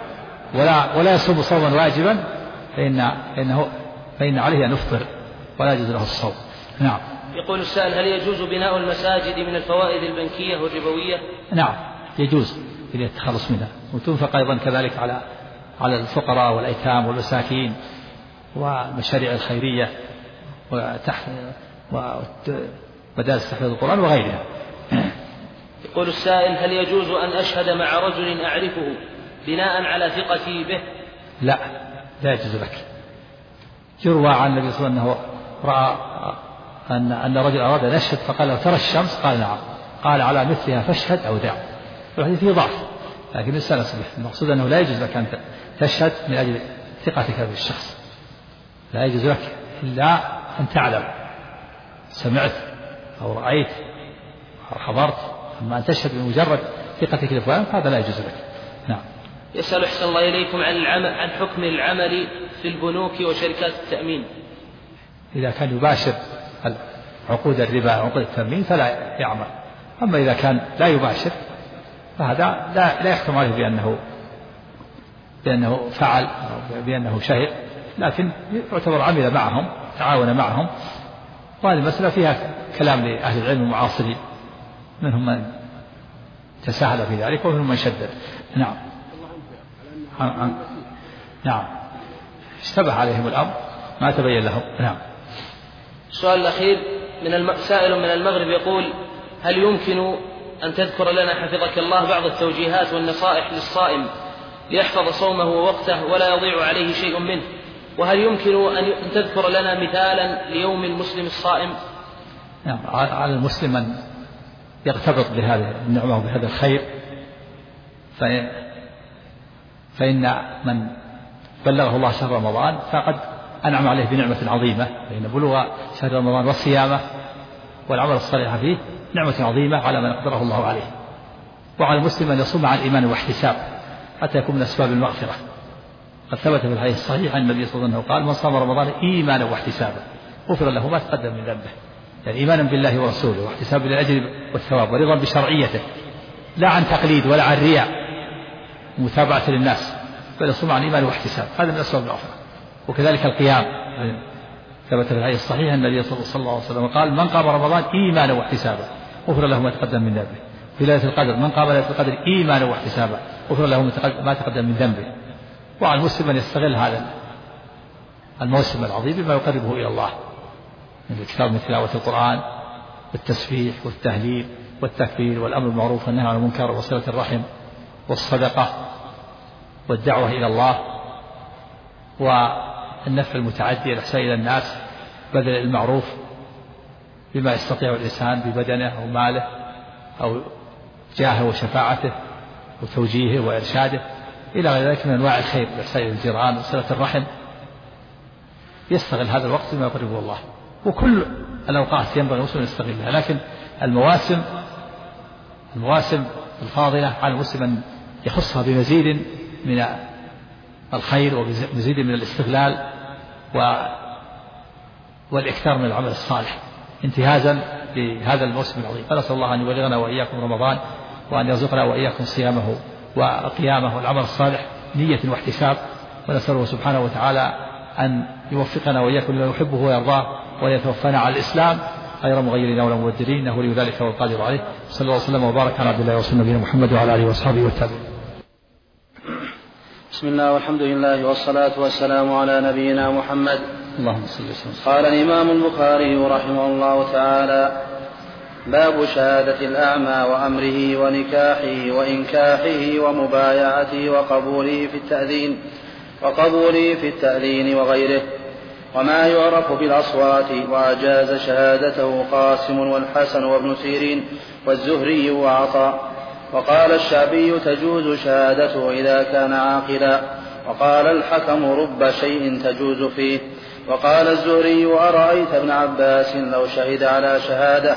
ولا يصوم صوما واجبا فإن عليه أن يفطر ولا يجوز له الصوم. نعم. يقول السائل: هل يجوز بناء المساجد من الفوائد البنكية والربوية؟ نعم، يجوز للتخلص منها، وتنفق أيضا كذلك على الفقراء والأيتام والمساكين والمشاريع الخيرية ومدارس تحفيظ القرآن وغيرها. يقول السائل: هل يجوز أن أشهد مع رجل أعرفه بناء على ثقتي به؟ لا يجوز لك. يروى عن النبي صلى الله عليه وسلم أنه رأى أن رجل أراد أن يشهد فقال له: ترى الشمس؟ قال: نعم. قال: على مثلها فاشهد أو دع. الحديث فيه ضعف، لكن الإنسان صحيح. المقصود أنه لا يجوز لك أن تشهد من أجل ثقتك بالشخص، لا يجوز لك إلا أن تعلم سمعت أو رأيت أو حضرت، أما أن تشهد بمجرد ثقتك لفلان هذا لا يجوز لك. نعم. يسأل أحسن الله إليكم عن حكم العمل في البنوك وشركات التأمين. إذا كان يباشر عقود الربا عقود التأمين فلا يعمل، أما إذا كان لا يباشر فهذا لا يحكم عليه بأنه فعل أو بأنه شهد، لكن يعتبر عمل معهم، تعاون معهم. وهذه المسألة فيها كلام لأهل العلم المعاصرين، منهم من تساهل في ذلك ومنهم من شدد. نعم. نعم، اشتبه عليهم الأمر ما تبين لهم. نعم. السؤال الأخير سائل من المغرب يقول: هل يمكن أن تذكر لنا حفظك الله بعض التوجيهات والنصائح للصائم ليحفظ صومه ووقته ولا يضيع عليه شيء منه؟ وهل يمكن أن تذكر لنا مثالا ليوم المسلم الصائم؟ على المسلم أن يرتبط بهذه النعمة وبهذا الخير، فإن من بلغه الله شهر رمضان فقد أنعم عليه بنعمة عظيمة، فإن بلوغ شهر رمضان والصيامة والعمل الصالح فيه نعمة عظيمة على من أقدره الله عليه. وعلى المسلم أن يصوم عن إيمان واحتساب حتى يكون من أسباب المغفرة. قد ثبت في الحديث الصحيح عن النبي صلى الله عليه وسلم قال: من صام رمضان إيمانا واحتسابا غفر له ما تقدم من ذنبه. يعني إيمانا بالله ورسوله واحتسابا للأجر والثواب ورضا بشرعيته، لا عن تقليد ولا عن رياء ومتابعة للناس، بل يصوم عن إيمان واحتساب، هذا من أسباب المغفرة. وكذلك القيام ثبت في الحديث الصحيح أن النبي صلى الله عليه وسلم قال: من قام رمضان إيمانا واحتسابا غفر له ما تقدم من ذنبه. في ليلة القدر: من قام ليلة القدر إيمانا واحتسابا غفر له ما تقدم من ذنبه. وعلى المسلم أن يستغل هذا الموسم العظيم بما يقربه إلى الله من الكتاب، من تلاوة القرآن والتسبيح والتهليل والتكبير والأمر بالمعروف والنهي عن المنكر وصلة الرحم والصدقة والدعوة إلى الله والنفع المتعدي الإحسان إلى الناس، بذل المعروف بما يستطيع الإنسان ببدنه أو ماله أو جاهه وشفاعته وتوجيهه وإرشاده إلى غير ذلك من أنواع الخير، الإحسان إلى الجيران وصلة الرحم. يستغل هذا الوقت بما يقربه الله. وكل الأوقات ينبغي المسلم أن يستغلها، لكن المواسم الفاضلة على المسلم أن يخصها بمزيد من الخير ومزيد من الاستغلال والإكثار من العمل الصالح انتهازا لهذا الموسم العظيم. فنسأل الله أن يبلغنا وإياكم رمضان، وأن يرزقنا وإياكم صيامه وقيامه والعمل الصالح نية واحتساب. ونسأله سبحانه وتعالى أن يوفقنا وإياكم لما يحبه ويرضاه، وأن يتوفانا على الإسلام غير مغيرين ولا مبدلين، إنه ولي ذلك والقادر عليه. صلى الله وسلم وبارك على عبد الله ورسوله نبينا محمد وعلى آله وأصحابه والتابعين. بسم الله والحمد لله والصلاة والسلام على نبينا محمد. اللهم صل وسلم. قال الإمام البخاري رحمه الله تعالى: باب شهادة الأعمى وأمره ونكاحه وإنكاحه ومبايعته وقبوله في التأذين وغيره، وما يعرف بالأصوات. وأجاز شهادته قاسم والحسن وابن سيرين والزهري وعطاء. وقال الشعبي: تجوز شهادته إذا كان عاقلا. وقال الحكم: رب شيء تجوز فيه. وقال الزهري: أرأيت ابن عباس لو شهد على شهادة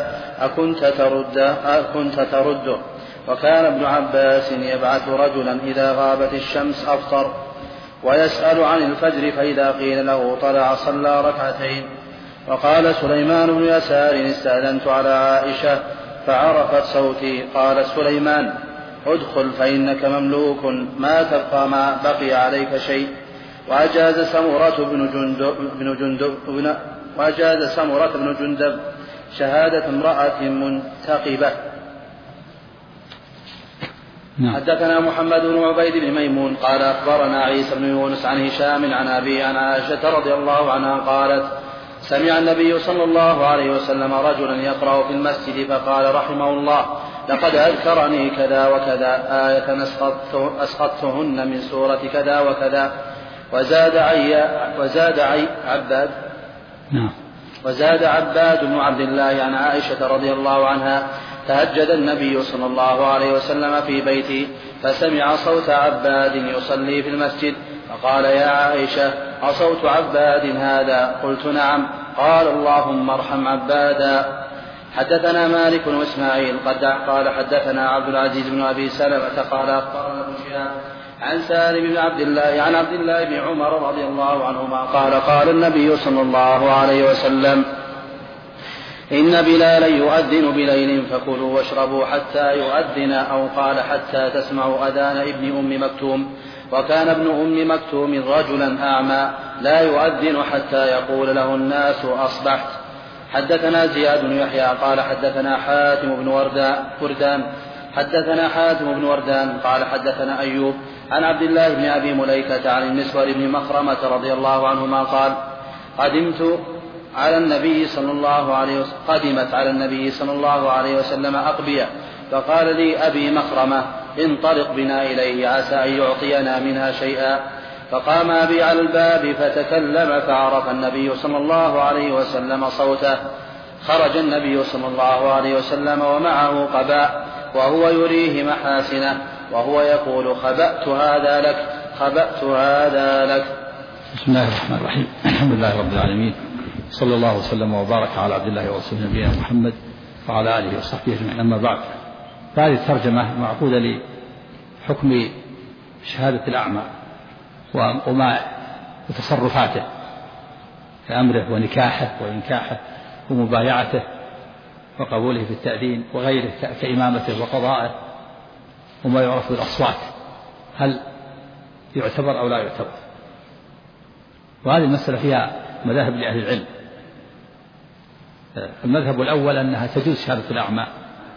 أكنت ترده. وكان ابن عباس يبعث رجلا إذا غابت الشمس أفطر، ويسأل عن الفجر، فإذا قيل له طلع صلى ركعتين. وقال سليمان بن يسار: استأذنت على عائشة فعرفت صوتي، قال سليمان: ادخل فإنك مملوك ما تبقى ما بقي عليك شيء. وأجاز سمرة بن جندب شهادة امرأة منتقبة. حدثنا محمد بن عبيد بن ميمون قال أخبرنا عيسى بن يونس عن هشام عن أبي عن عائشة رضي الله عنها قالت: سمع النبي صلى الله عليه وسلم رجلا يقرأ في المسجد فقال رحمه الله: لقد أذكرني كذا وكذا آية أسقطتهن من سورة كذا وكذا. وزاد عباد بن عبد الله عن عائشة رضي الله عنها: تهجد النبي صلى الله عليه وسلم في بيتي فسمع صوت عباد يصلي في المسجد، فقال: يا عائشة، أصوت عباد هذا؟ قلت: نعم. قال: اللهم ارحم عبادا. حدثنا مالك وإسماعيل قال حدثنا عبد العزيز بن أبي سلمة قال أخبرنا ابن شهاب عن سالم بن عبد الله عن عبد الله بن عمر رضي الله عنهما قال: قال النبي صلى الله عليه وسلم: إن بلالا يؤذن بليل فكلوا واشربوا حتى يؤذن، أو قال: حتى تسمعوا أذان ابن أم مكتوم. وكان ابن أم مكتوم رجلا أعمى لا يؤذن حتى يقول له الناس: أصبحت. حدثنا زياد بن يحيى قال حدثنا حاتم بن وردان قال حدثنا أيوب عن عبد الله بن أبي مليكة عن المسور بن مخرمة رضي الله عنهما قال: قدمت على النبي صلى الله عليه وسلم أقبية، فقال لي أبي مخرمة: انطلق بنا إليه عسى أن يعطينا منها شيئا. فقام أبي على الباب فتكلم، فعرف النبي صلى الله عليه وسلم صوته، خرج النبي صلى الله عليه وسلم ومعه قباء وهو يريه محاسنه وهو يقول خبأت هذا لك خبأت هذا لك. بسم الله الرحمن الرحيم. الحمد لله رب العالمين، صلى الله وسلم وبارك على عبد الله ورسوله نبينا محمد وعلى آله وصحبه أجمعين. أما بعد، فهذه الترجمة معقودة لحكم شهادة الأعمى وما وتصرفاته كأمره ونكاحه وإنكاحه ومبايعته وقبوله في التأذين وغيره كإمامته وقضائه وما يعرف بالأصوات، هل يعتبر أو لا يعتبر؟ وهذه المسألة فيها مذاهب لأهل العلم. المذهب الأول أنها تجوز شهادة الأعمى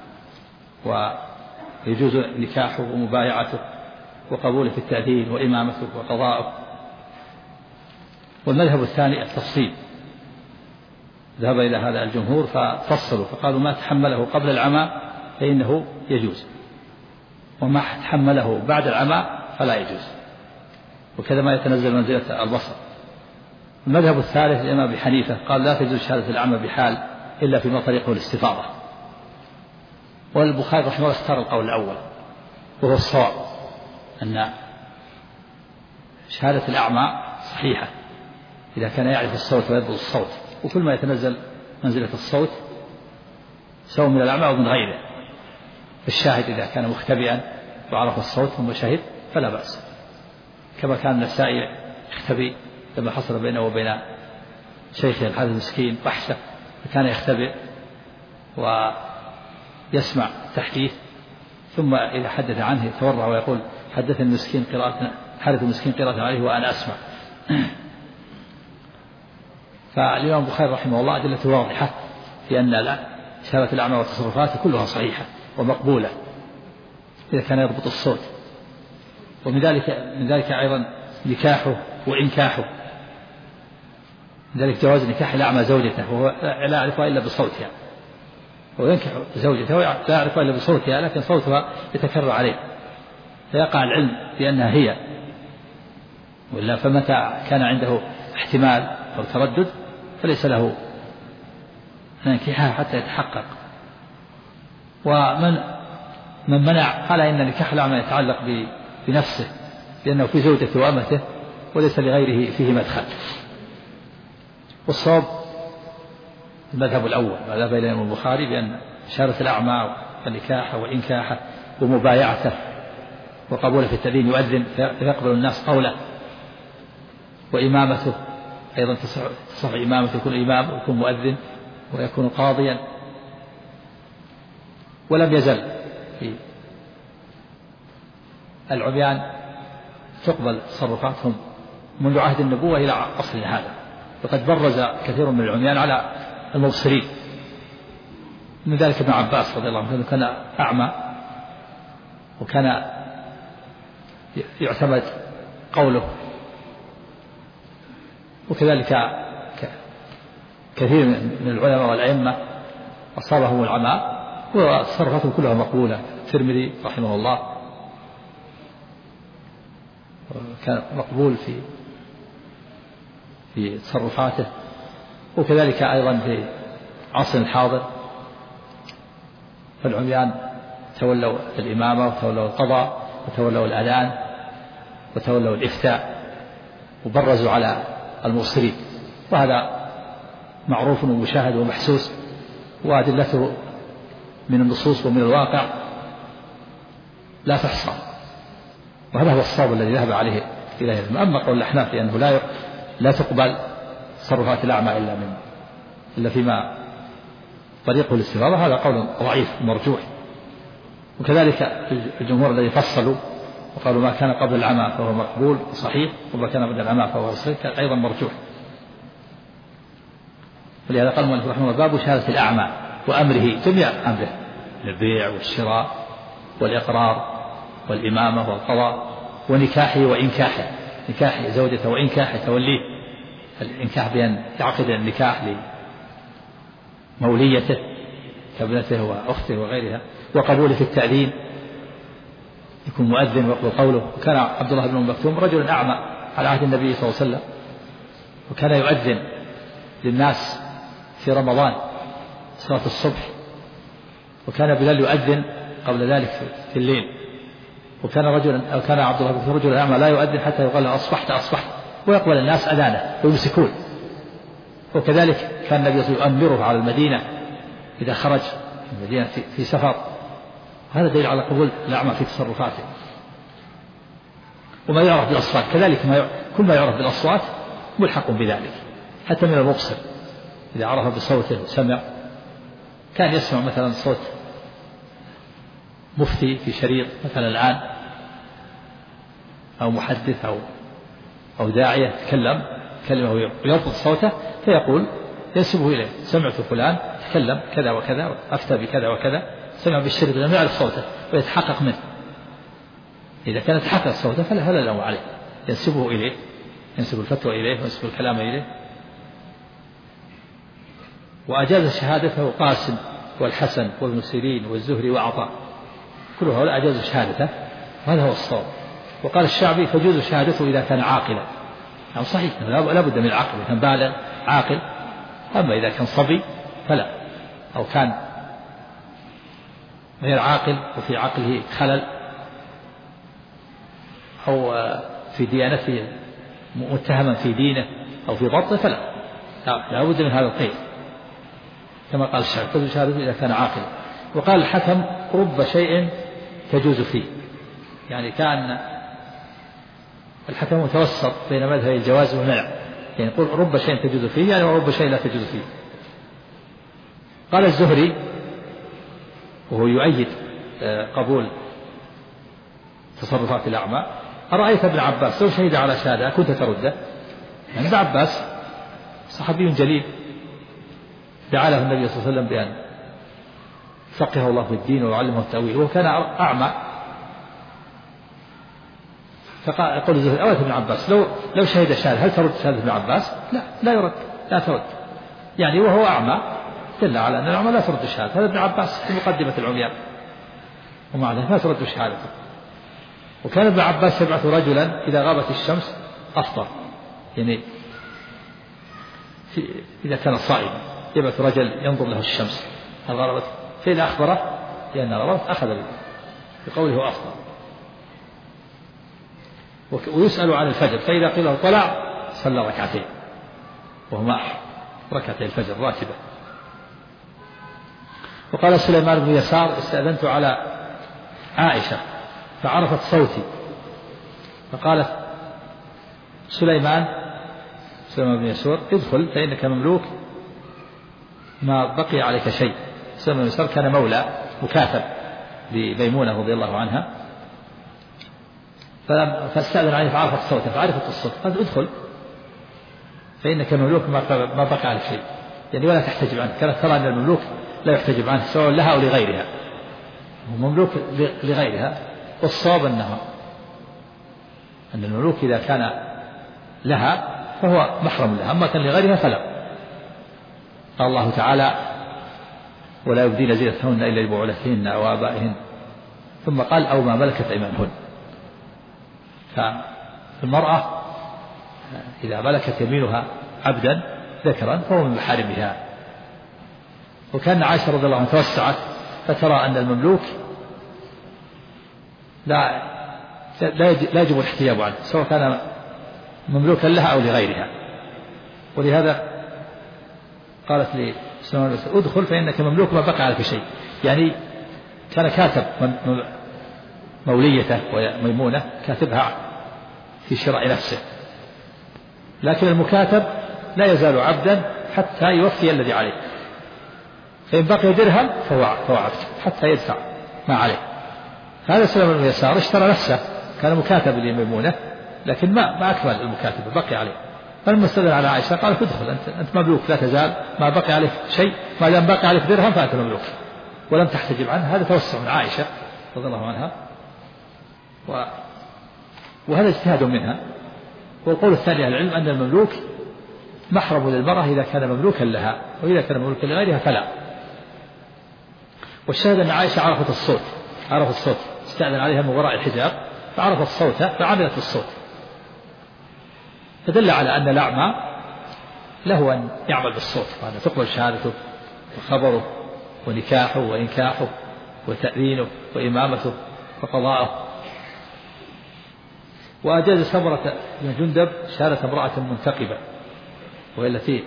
ويجوز نكاحه ومبايعته وقبوله في التأذين وإمامته وقضاءه. والمذهب الثاني التفصيل، ذهب إلى هذا الجمهور ففصلوا فقالوا ما تحمله قبل العمى فإنه يجوز، وما تحمله بعد العمى فلا يجوز، وكذا ما يتنزل منزلة البصر. المذهب الثالث الإمام أبي حنيفة قال لا تجوز شهادة الأعمى بحال إلا فيما طريقه الاستفاضة. والبخاري رحمه الله اختار القول الأول وهو الصواب، أن شهادة الأعمى صحيحة إذا كان يعرف الصوت ويضبط الصوت، وكل ما يتنزل منزلة الصوت سواء من الأعمى أو من غيره. الشاهد إذا كان مختبئا وعرف الصوت ثم شهد فلا بأس، كما كان النسائي يختبئ لما حصل بينه وبين شيخه الحارث المسكين وحشة، فكان يختبئ ويسمع التحديث، ثم إذا حدث عنه يتورع ويقول حدث المسكين قراءة حارث المسكين قراءة عليه وأنا أسمع. فالإمام البخاري رحمه الله أدلته واضحة في أن شهادة الأعمى وتصرفاته كلها صحيحة ومقبولة إذا كان يضبط الصوت. ومن ذلك أيضا نكاحه وإنكاحه، من ذلك جواز نكاح الأعمى زوجته وهو لا يعرفها إلا بصوتها، وينكح زوجته لا يعرفها إلا بصوتها لكن صوتها يتكرر عليه فيقع العلم بأنها هي، وإلا فمتى كان عنده احتمال أو تردد فليس له أن ينكحها حتى يتحقق. ومن منع قال إن نكاح الأعمى يتعلق بنفسه لأنه في زوجته وأمته وليس لغيره فيه مدخل. والصواب المذهب الأول ما ذهب إليه البخاري بأن شهادة الأعمى ونكاحه وإنكاحه ومبايعته وقبوله في التأذين يؤذن فيقبل الناس قوله، وإمامته أيضا تصح إمامته، يكون إمام ويكون مؤذن ويكون قاضيا. ولم يزل في العميان تقبل تصرفاتهم منذ عهد النبوة إلى عصرنا هذا، وقد برز كثير من العميان على المبصرين، من ذلك ابن عباس رضي الله عنه كان أعمى وكان يعتمد قوله، وكذلك كثير من العلماء والأئمة أصابهم العمى وتصرفاتهم كلها مقبولة. الترمذي رحمه الله كان مقبول في تصرفاته، وكذلك أيضا في عصر الحاضر فالعميان تولوا الإمامة وتولوا القضاء وتولوا الأذان وتولوا الإفتاء وبرزوا على المبصرين، وهذا معروف ومشاهد ومحسوس، وأدلته من النصوص ومن الواقع لا تحصى. وهذا هو الصواب الذي ذهب عليه إلى العلم. أما قول الأحناف لأنه لا تقبل تصرفات الأعمى إلا فيما طريقه الاستفاضة، هذا قول ضعيف مرجوح. وكذلك الجمهور الذي فصلوا وقالوا ما كان قبل العمى فهو مقبول صحيح وما كان بعد العمى فهو صحيح كان أيضا مرجوح. ولهذا قال المؤلف رحمه الله باب شهادة الأعمى وأمره، جميع أمره، البيع والشراء والإقرار والإمامة والقضاء ونكاحه وإنكاحه، نكاح زوجته وإنكاحه توليه الإنكاح بأن يعقد النكاح لموليته كابنته وأخته وغيرها، وقبوله في التأذين يكون مؤذن ويقبل قوله. وكان عبد الله بن مكتوم رجل أعمى على عهد النبي صلى الله عليه وسلم، وكان يؤذن للناس في رمضان صلاة الصبح، وكان بلال يؤذن قبل ذلك في الليل، وكان عبد الله بن رجل أعمى لا يؤذن حتى يقال له أصبحت أصبحت، ويقبل الناس أذانه ويمسكون. وكذلك كان النبي صلى الله عليه وسلم يؤمره على المدينة إذا خرج المدينة في سفر، هذا دليل على قبول الأعمى في تصرفاته. وما يعرف بالأصوات كذلك، كل ما يعرف بالأصوات ملحق بذلك، حتى من المبصر إذا عرف بصوته سمع. كان يسمع مثلا صوت مفتي في شريط مثلا الآن، أو محدث أو داعية تكلم كلمة ويرفض صوته، فيقول ينسبه إليه: سمعت فلان تكلم كذا وكذا، أفتى بكذا وكذا، سمع بالشريط لم يعرف صوته ويتحقق منه. إذا كان يتحقق صوته فلا لوم عليه، ينسبه إليه، ينسب الفتوى إليه وينسب الكلام إليه. وأجاز شهادته قاسم والحسن وابن سيرين والزهري وعطاء، كل هؤلاء أجازوا شهادته، وهذا هو الصواب. وقال الشعبي: تجوز شهادته إذا كان عاقلا. يعني صحيح لا بد من العقل، إذا كان بالغ عاقل. أما إذا كان صبي فلا، أو كان غير عاقل وفي عقله خلل، أو في ديانته متهما في دينه أو في ضبطه، فلا، لا بد من هذا القيد، كما قال الشعبي: تجوز شهادته إذا كان عاقلا. وقال الحكم: رب شيء تجوز فيه. يعني كان الحكم متوسط بين مذهب الجواز والمنع، يعني يقول رب شيء تجوز فيه، يعني ورب شيء لا تجوز فيه. قال الزهري وهو يؤيد قبول تصرفات الأعمى: أرأيت ابن عباس لو شهد على شهادة كنت ترده؟ يعني ابن عباس صحابي جليل دعا له النبي صلى الله عليه وسلم بأن فقهه الله في الدين وعلمه التأويل، وهو كان أعمى. فقال الزهري: أرأيت ابن عباس لو شهد شهادة هل ترد شهادة ابن عباس؟ لا يرد، لا ترد. يعني وهو أعمى دل على أن الأعمى لا ترد الشهادة. هذا ابن عباس في مقدمة العميان، ومع ذلك لا ترد شهادته. وكان ابن عباس يبعث رجلا إذا غابت الشمس أفطر، يعني إذا كان صائما يبعث رجل ينظر له الشمس هل غربت، فإذا أخبره لأن غربت أخذ بقوله أفطر. ويسأل عن الفجر، فإذا قيل له طلع صلى ركعتين، وهما ركعتي الفجر راتبة. وقال سليمان بن يسار: استأذنت على عائشة فعرفت صوتي، فقالت سليمان بن يسار: ادخل فإنك مملوك ما بقي عليك شيء. سليمان بن يسار كان مولى مكاتب لميمونة رضي الله عنها، فاستأذن عليه فعرفت صوته، فعرفت الصوت، قالت: ادخل فإنك مملوك ما بقي عليك شيء، يعني ولا تحتجب عنه. كانت ترى أن المملوك لا يحتجب عنه سواء لها أو لغيرها، مملوك لغيرها. والصواب أن المملوك إذا كان لها فهو محرم لها، أما كان لغيرها فلا. قال الله تعالى: ولا يبدين زينتهن إلا لبعولتهن أو آبائهن، ثم قال: أو ما ملكت أيمانهن. فالمرأة إذا ملكت يمينها عبدا ذكرا فهو من محارمها. وكان عائشة رضي الله عنها توسعت فترى أن المملوك لا يجب الاحتجاب عنه سواء كان مملوكا لها أو لغيرها. ولهذا قالت لي سليمان: ادخل فإنك مملوك ما بقى عليك شيء. يعني كان كاتب موليته وميمونة كاتبها في شراء نفسه، لكن المكاتب لا يزال عبدا حتى يوفي الذي عليه، فإن بقي درهم فهو عبد حتى يدفع ما عليه. هذا سليمان بن يسار اشترى نفسه، كان مكاتب لميمونة لكن ما أكمل المكاتب بقي عليه. فلما استدل على عائشة قالت: ادخل أنت مملوك لا تزال ما بقي عليك شيء، ما دام بقي عليك درهم فأنت مملوك، ولم تحتجب عنه. هذا توسع من عائشة رضي الله عنها، وهذا اجتهاد منها. والقول الثاني أهل العلم أن المملوك محرم للمرأة إذا كان مملوكا لها، وإذا كان مملوكا لغيرها فلا. والشاهد أن عائشة عرفت الصوت، استأذن عليها من وراء الحجاب فعرفت صوته فعملت بالصوت، فدل على أن الأعمى له أن يعمل بالصوت، وأن تقبل شهادته وخبره ونكاحه وإنكاحه وتأذينه وإمامته وقضاءه. وأجاز سمرة بن جندب شهادة امرأة منتقبة وهي التي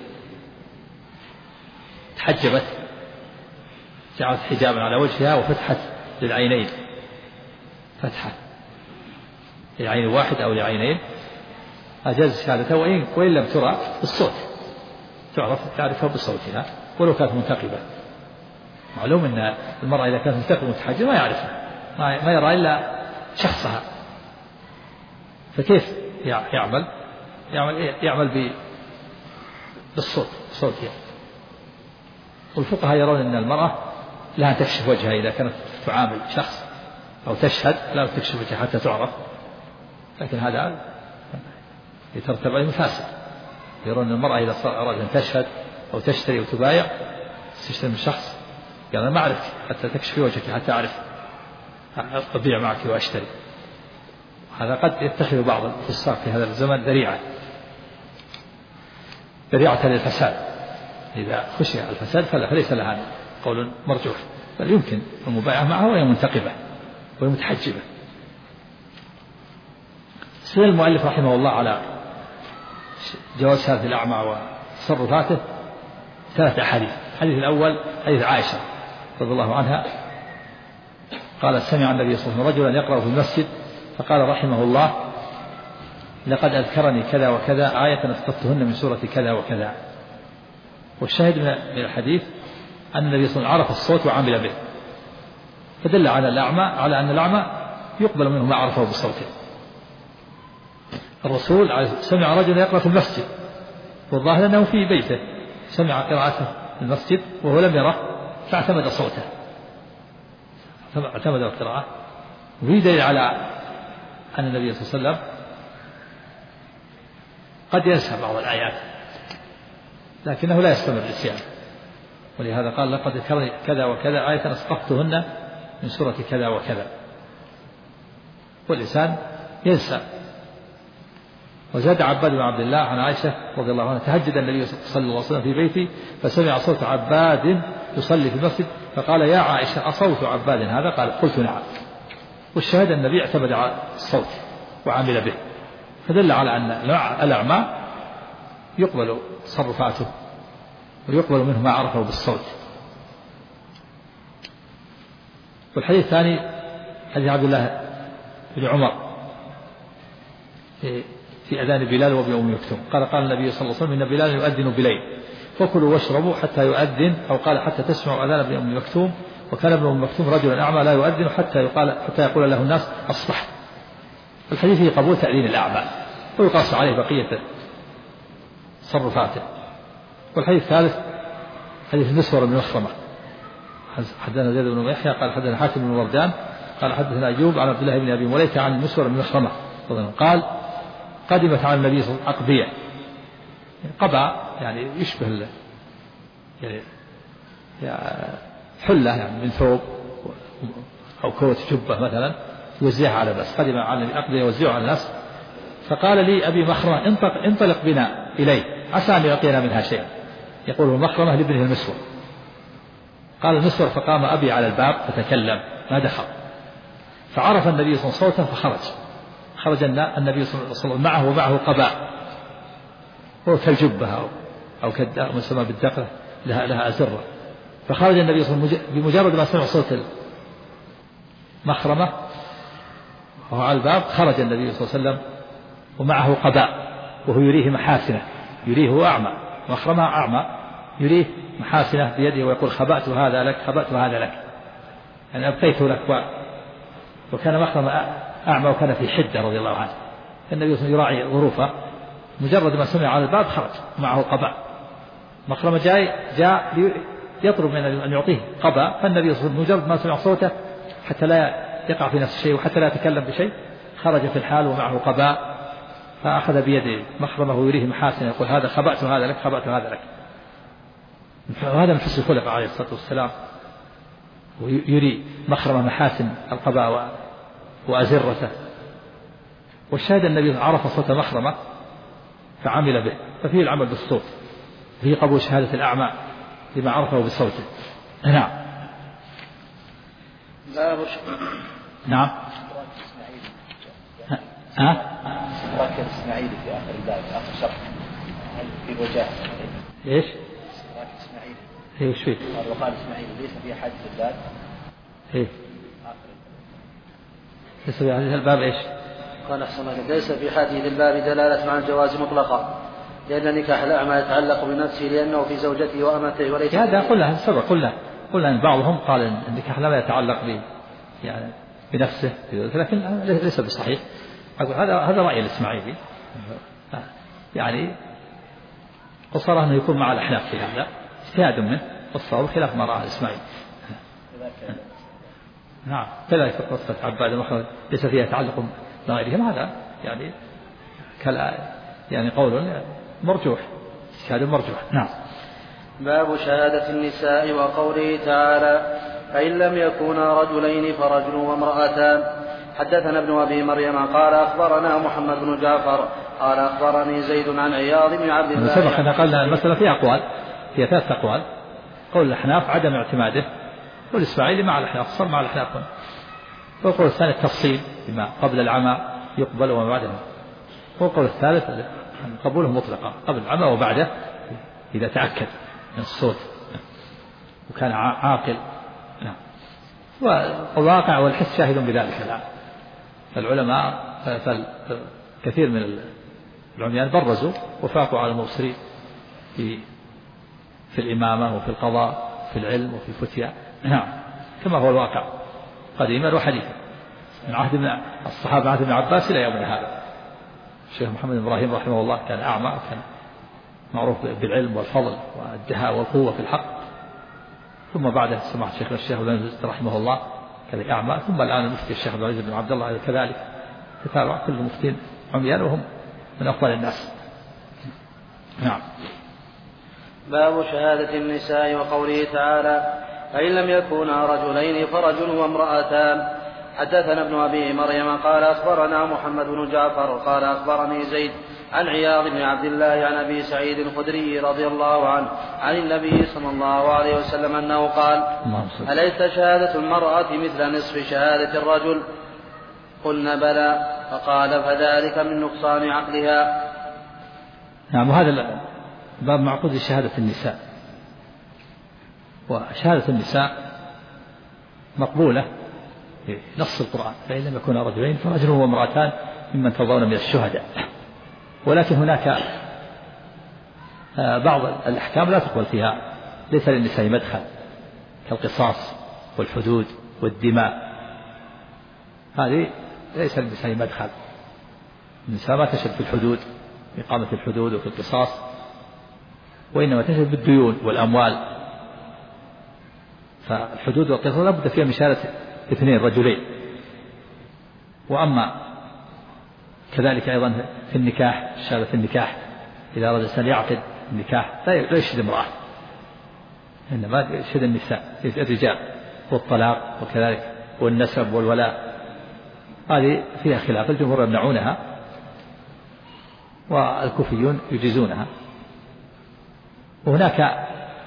تحجبت جعلت حجابا على وجهها وفتحت للعينين، فتحة للعين واحد أو لعينين، أجاز شهادتها وإن لم ترى بالصوت، تعرفها بصوتها ولو كانت منتقبة. معلوم أن المرأة إذا كانت منتقبة متحجبة ما يعرفها، ما يرى إلا شخصها، فكيف يعمل بالصوت صوتها. والفقهاء يرون أن المرأة لها تكشف وجهها إذا كانت تعامل شخص أو تشهد، لا تكشف وجهها حتى تعرف، لكن هذا يترتب عليه مفاسد. يرون أن المرأة إذا أرادت أن تشهد أو تشتري أو تبايع تشتري من شخص قال أنا ما أعرف حتى تكشفي وجهك حتى أعرف أبيع معك وأشتري. هذا قد يتخذ بعض الفساق في هذا الزمن ذريعة للفساد. إذا خشي الفساد فليس لها قول مرجوح، بل يمكن المبايعة معها وهي منتقبة وهي متحجبة. استدل المؤلف رحمه الله على جواز شهادة الأعمى وتصرفاته ثلاثة أحاديث. الحديث الأول حديث عائشة رضي الله عنها قالت سمع النبي صلى الله عليه وسلم رجلا يقرأ في المسجد فقال رحمه الله لقد أذكرني كذا وكذا آية استفتهن من سورة كذا وكذا. والشاهد من الحديث أن النبي صلى الله عليه وسلم عرف الصوت وعمل به، فدل على أن الأعمى يقبل منه ما عرفه بصوته. الرسول سمع رجلا يقرأ في المسجد والظاهر أنه في بيته، سمع قراءته في المسجد وهو لم يره فاعتمد صوته، اعتمد القراءة. وفي دليل على أن النبي صلى الله عليه وسلم قد ينسى بعض الآيات لكنه لا يستمر النسيان، ولهذا قال لقد ذكرني كذا وكذا آية أسقطتهن من سورة كذا وكذا، والإنسان ينسى. وزاد عباد بن عبد الله عن عائشة رضي الله عنها تهجد النبي صلى الله عليه وسلم في بيتي فسمع صوت عباد يصلي في المسجد فقال يا عائشة أصوت عباد هذا؟ قال قلت نعم. والشهادة النبي اعتمد على الصوت وعمل به، فدل على أن الأعمى يقبل تصرفاته ويقبل منه ما عرفه بالصوت. والحديث الثاني حديث عبد الله بن عمر في أذان بلال وابن أم مكتوم قال النبي صلى الله عليه وسلم إن بلال يؤذن بليل فكلوا واشربوا حتى يؤذن، أو قال حتى تسمعوا أذان ابن أم مكتوم. وكان ابن أم مكتوم رجلا أعمى لا يؤذن حتى يقول له الناس أصبحت. الحديث فيه قبول تأذين الأعمى ويقاس عليه بقية تصرفاته. والحديث الثالث حديث مسور بن مخرمة حدثنا زيد بن يحيى قال حدثنا حاتم بن وردان قال حدثنا أيوب عن عبد الله بن أبي مليكة عن مسور بن مخرمة قال قدمت على النبي صلى الله عليه وسلم أقبية، قبع يعني يشبه يعني حلة يعني من ثوب أو كوة جبة مثلا يوزعها على الناس، قدم على الأقبية يوزعها على الناس. فقال لي أبي مخرمة انطلق بنا إليه عسى أن يعطينا منها شيئا، يقوله مخرمة لابنه المسور. قال المسور فقام أبي على الباب فتكلم ما دخل، فعرف النبي صلى الله عليه وسلم صوتا خرج النبي صلى الله عليه وسلم معه ومعه قباء هو كالجبة أو كالداء مسمى بالدقة لها أزرة. فخرج النبي صلى الله عليه وسلم بمجرد ما سمع صوت المخرمة وهو على الباب خرج النبي صلى الله عليه وسلم ومعه قباء وهو يريه محاسنه، يريه هو أعمى، مخرمة أعمى يريه محاسنه بيده ويقول خبأت هذا لك خبأت هذا لك، يعني أبقيته لك. وكان مخرمة أعمى وكان في حدة رضي الله عنه، النبي صلى الله عليه وسلم يراعي ظروفه، مجرد ما سمع على الباب خرج معه قباء. مخرمة جاء يطلب من أن يعطيه قباء، فالنبي صلى الله عليه وسلم مجرد ما سمع صوته حتى لا يقع في نفس الشيء وحتى لا يتكلم بشيء خرج في الحال ومعه قباء، فأخذ بيده مخرمه ويريه محاسن يقول هذا خبأت هذا لك خبأت هذا لك. وهذا من حسن الخلق عليه الصلاة والسلام، ويري مخرمة محاسن القباء وأزرته. والشاهد النبي عرف صوت مخرمة فعمل به، ففيه العمل بالصوت، فيه قبول شهادة الأعمى لما عرفه بصوته. نعم. نعم. استدراك الإسماعيلي في آخر الباب في آخر شرح هل في وجاه إيش؟ استدراك الإسماعيلي إيه وش فيه؟ وقال الإسماعيلي ليس في حديث الباب إيه ليس في حديث الباب إيش؟ قال أحسن الله ليس في حديث الباب دلالة على الجواز مطلقا لأن نكاح الأعمى يتعلق بنفسه لأنه في زوجته وأمته وليس هذا قلنا سبق قلنا أن بعضهم قال أن النكاح لا يتعلق يعني بنفسه لكن ليس بصحيح. أقول هذا رأي الإسماعيلي يعني قصره أنه يكون مع الأحناف في هذا اجتهاد منه والصواب خلاف ما رأى الإسماعيلي. نعم كذلك قصة عباد وحده ليس فيها تعلق بغيرهم هذا يعني قول مرجوح اجتهاد مرجوح. نعم. باب شهادة النساء وقوله تعالى فإن لم يكونا رجلين فرجل وامرأتان. حدثنا ابن أبي مريم قال أخبرنا محمد بن جعفر قال أخبرني زيد عن عياض بن عبد الله. سبق أن قلنا المسألة فيها أقوال فيها 3 أقوال. قول الأحناف عدم اعتماده والإسماعيلي مع الأحناف صار مع الأحناف. والقول الثاني التفصيل بما قبل العمى يقبل وما بعده. والقول الثالث قبوله مطلقا قبل العمى وبعده إذا تأكد من الصوت وكان عاقل. نعم. والواقع والحس شاهد بذلك الآن. العلماء كثير من العميان برزوا وفاقوا على المبصرين في الإمامة وفي القضاء في العلم وفي الفتيا. نعم كما هو الواقع قديما وحديثا من عهد الصحابة عهد ابن عباس إلى يومنا هذا. الشيخ محمد بن إبراهيم رحمه الله كان أعمى كان معروف بالعلم والفضل والدهاء والقوة في الحق. ثم بعد سماحة شيخنا الشيخ ابن رحمه الله كذلك أعمى. ثم الآن المفتي الشيخ عبد العزيز بن عبد الله كذلك تتابع كل المفتين عميان وهم من أفضل الناس. نعم. باب شهادة النساء وقوله تعالى فإن لم يكونا رجلين فرجل وامرأتان. حدثنا ابن أبي مريم قال أخبرنا محمد بن جعفر قال أخبرني زيد عن عياض بن عبد الله عن أبي سعيد الخدري رضي الله عنه عن النبي صلى الله عليه وسلم أنه قال أليس شهادة المرأة مثل نصف شهادة الرجل؟ قلنا بلى. فقال فذلك من نقصان عقلها. نعم. وهذا باب معقود لشهادة النساء. وشهادة النساء مقبولة نص القرآن فإن لم يكونا رجلين فرجل وامرأتان ممن ترضون من الشهداء. ولكن هناك بعض الأحكام لا تقبل فيها ليس للنساء مدخل كالقصاص والحدود والدماء. هذه ليس للنساء مدخل. النساء ما تشهد في الحدود إقامة الحدود وفي القصاص وإنما تشهد بالديون والأموال. فالحدود والقصاص لا بد فيها من شهادة 2 رجلين. وأما كذلك أيضا في النكاح شهادة النكاح إذا أراد الإنسان يعقد النكاح لا يشهد امرأة إنما يشهد النساء الرجال. والطلاق وكذلك والنسب والولاء هذه فيها خلاف. الجمهور يمنعونها والكوفيون يجيزونها. وهناك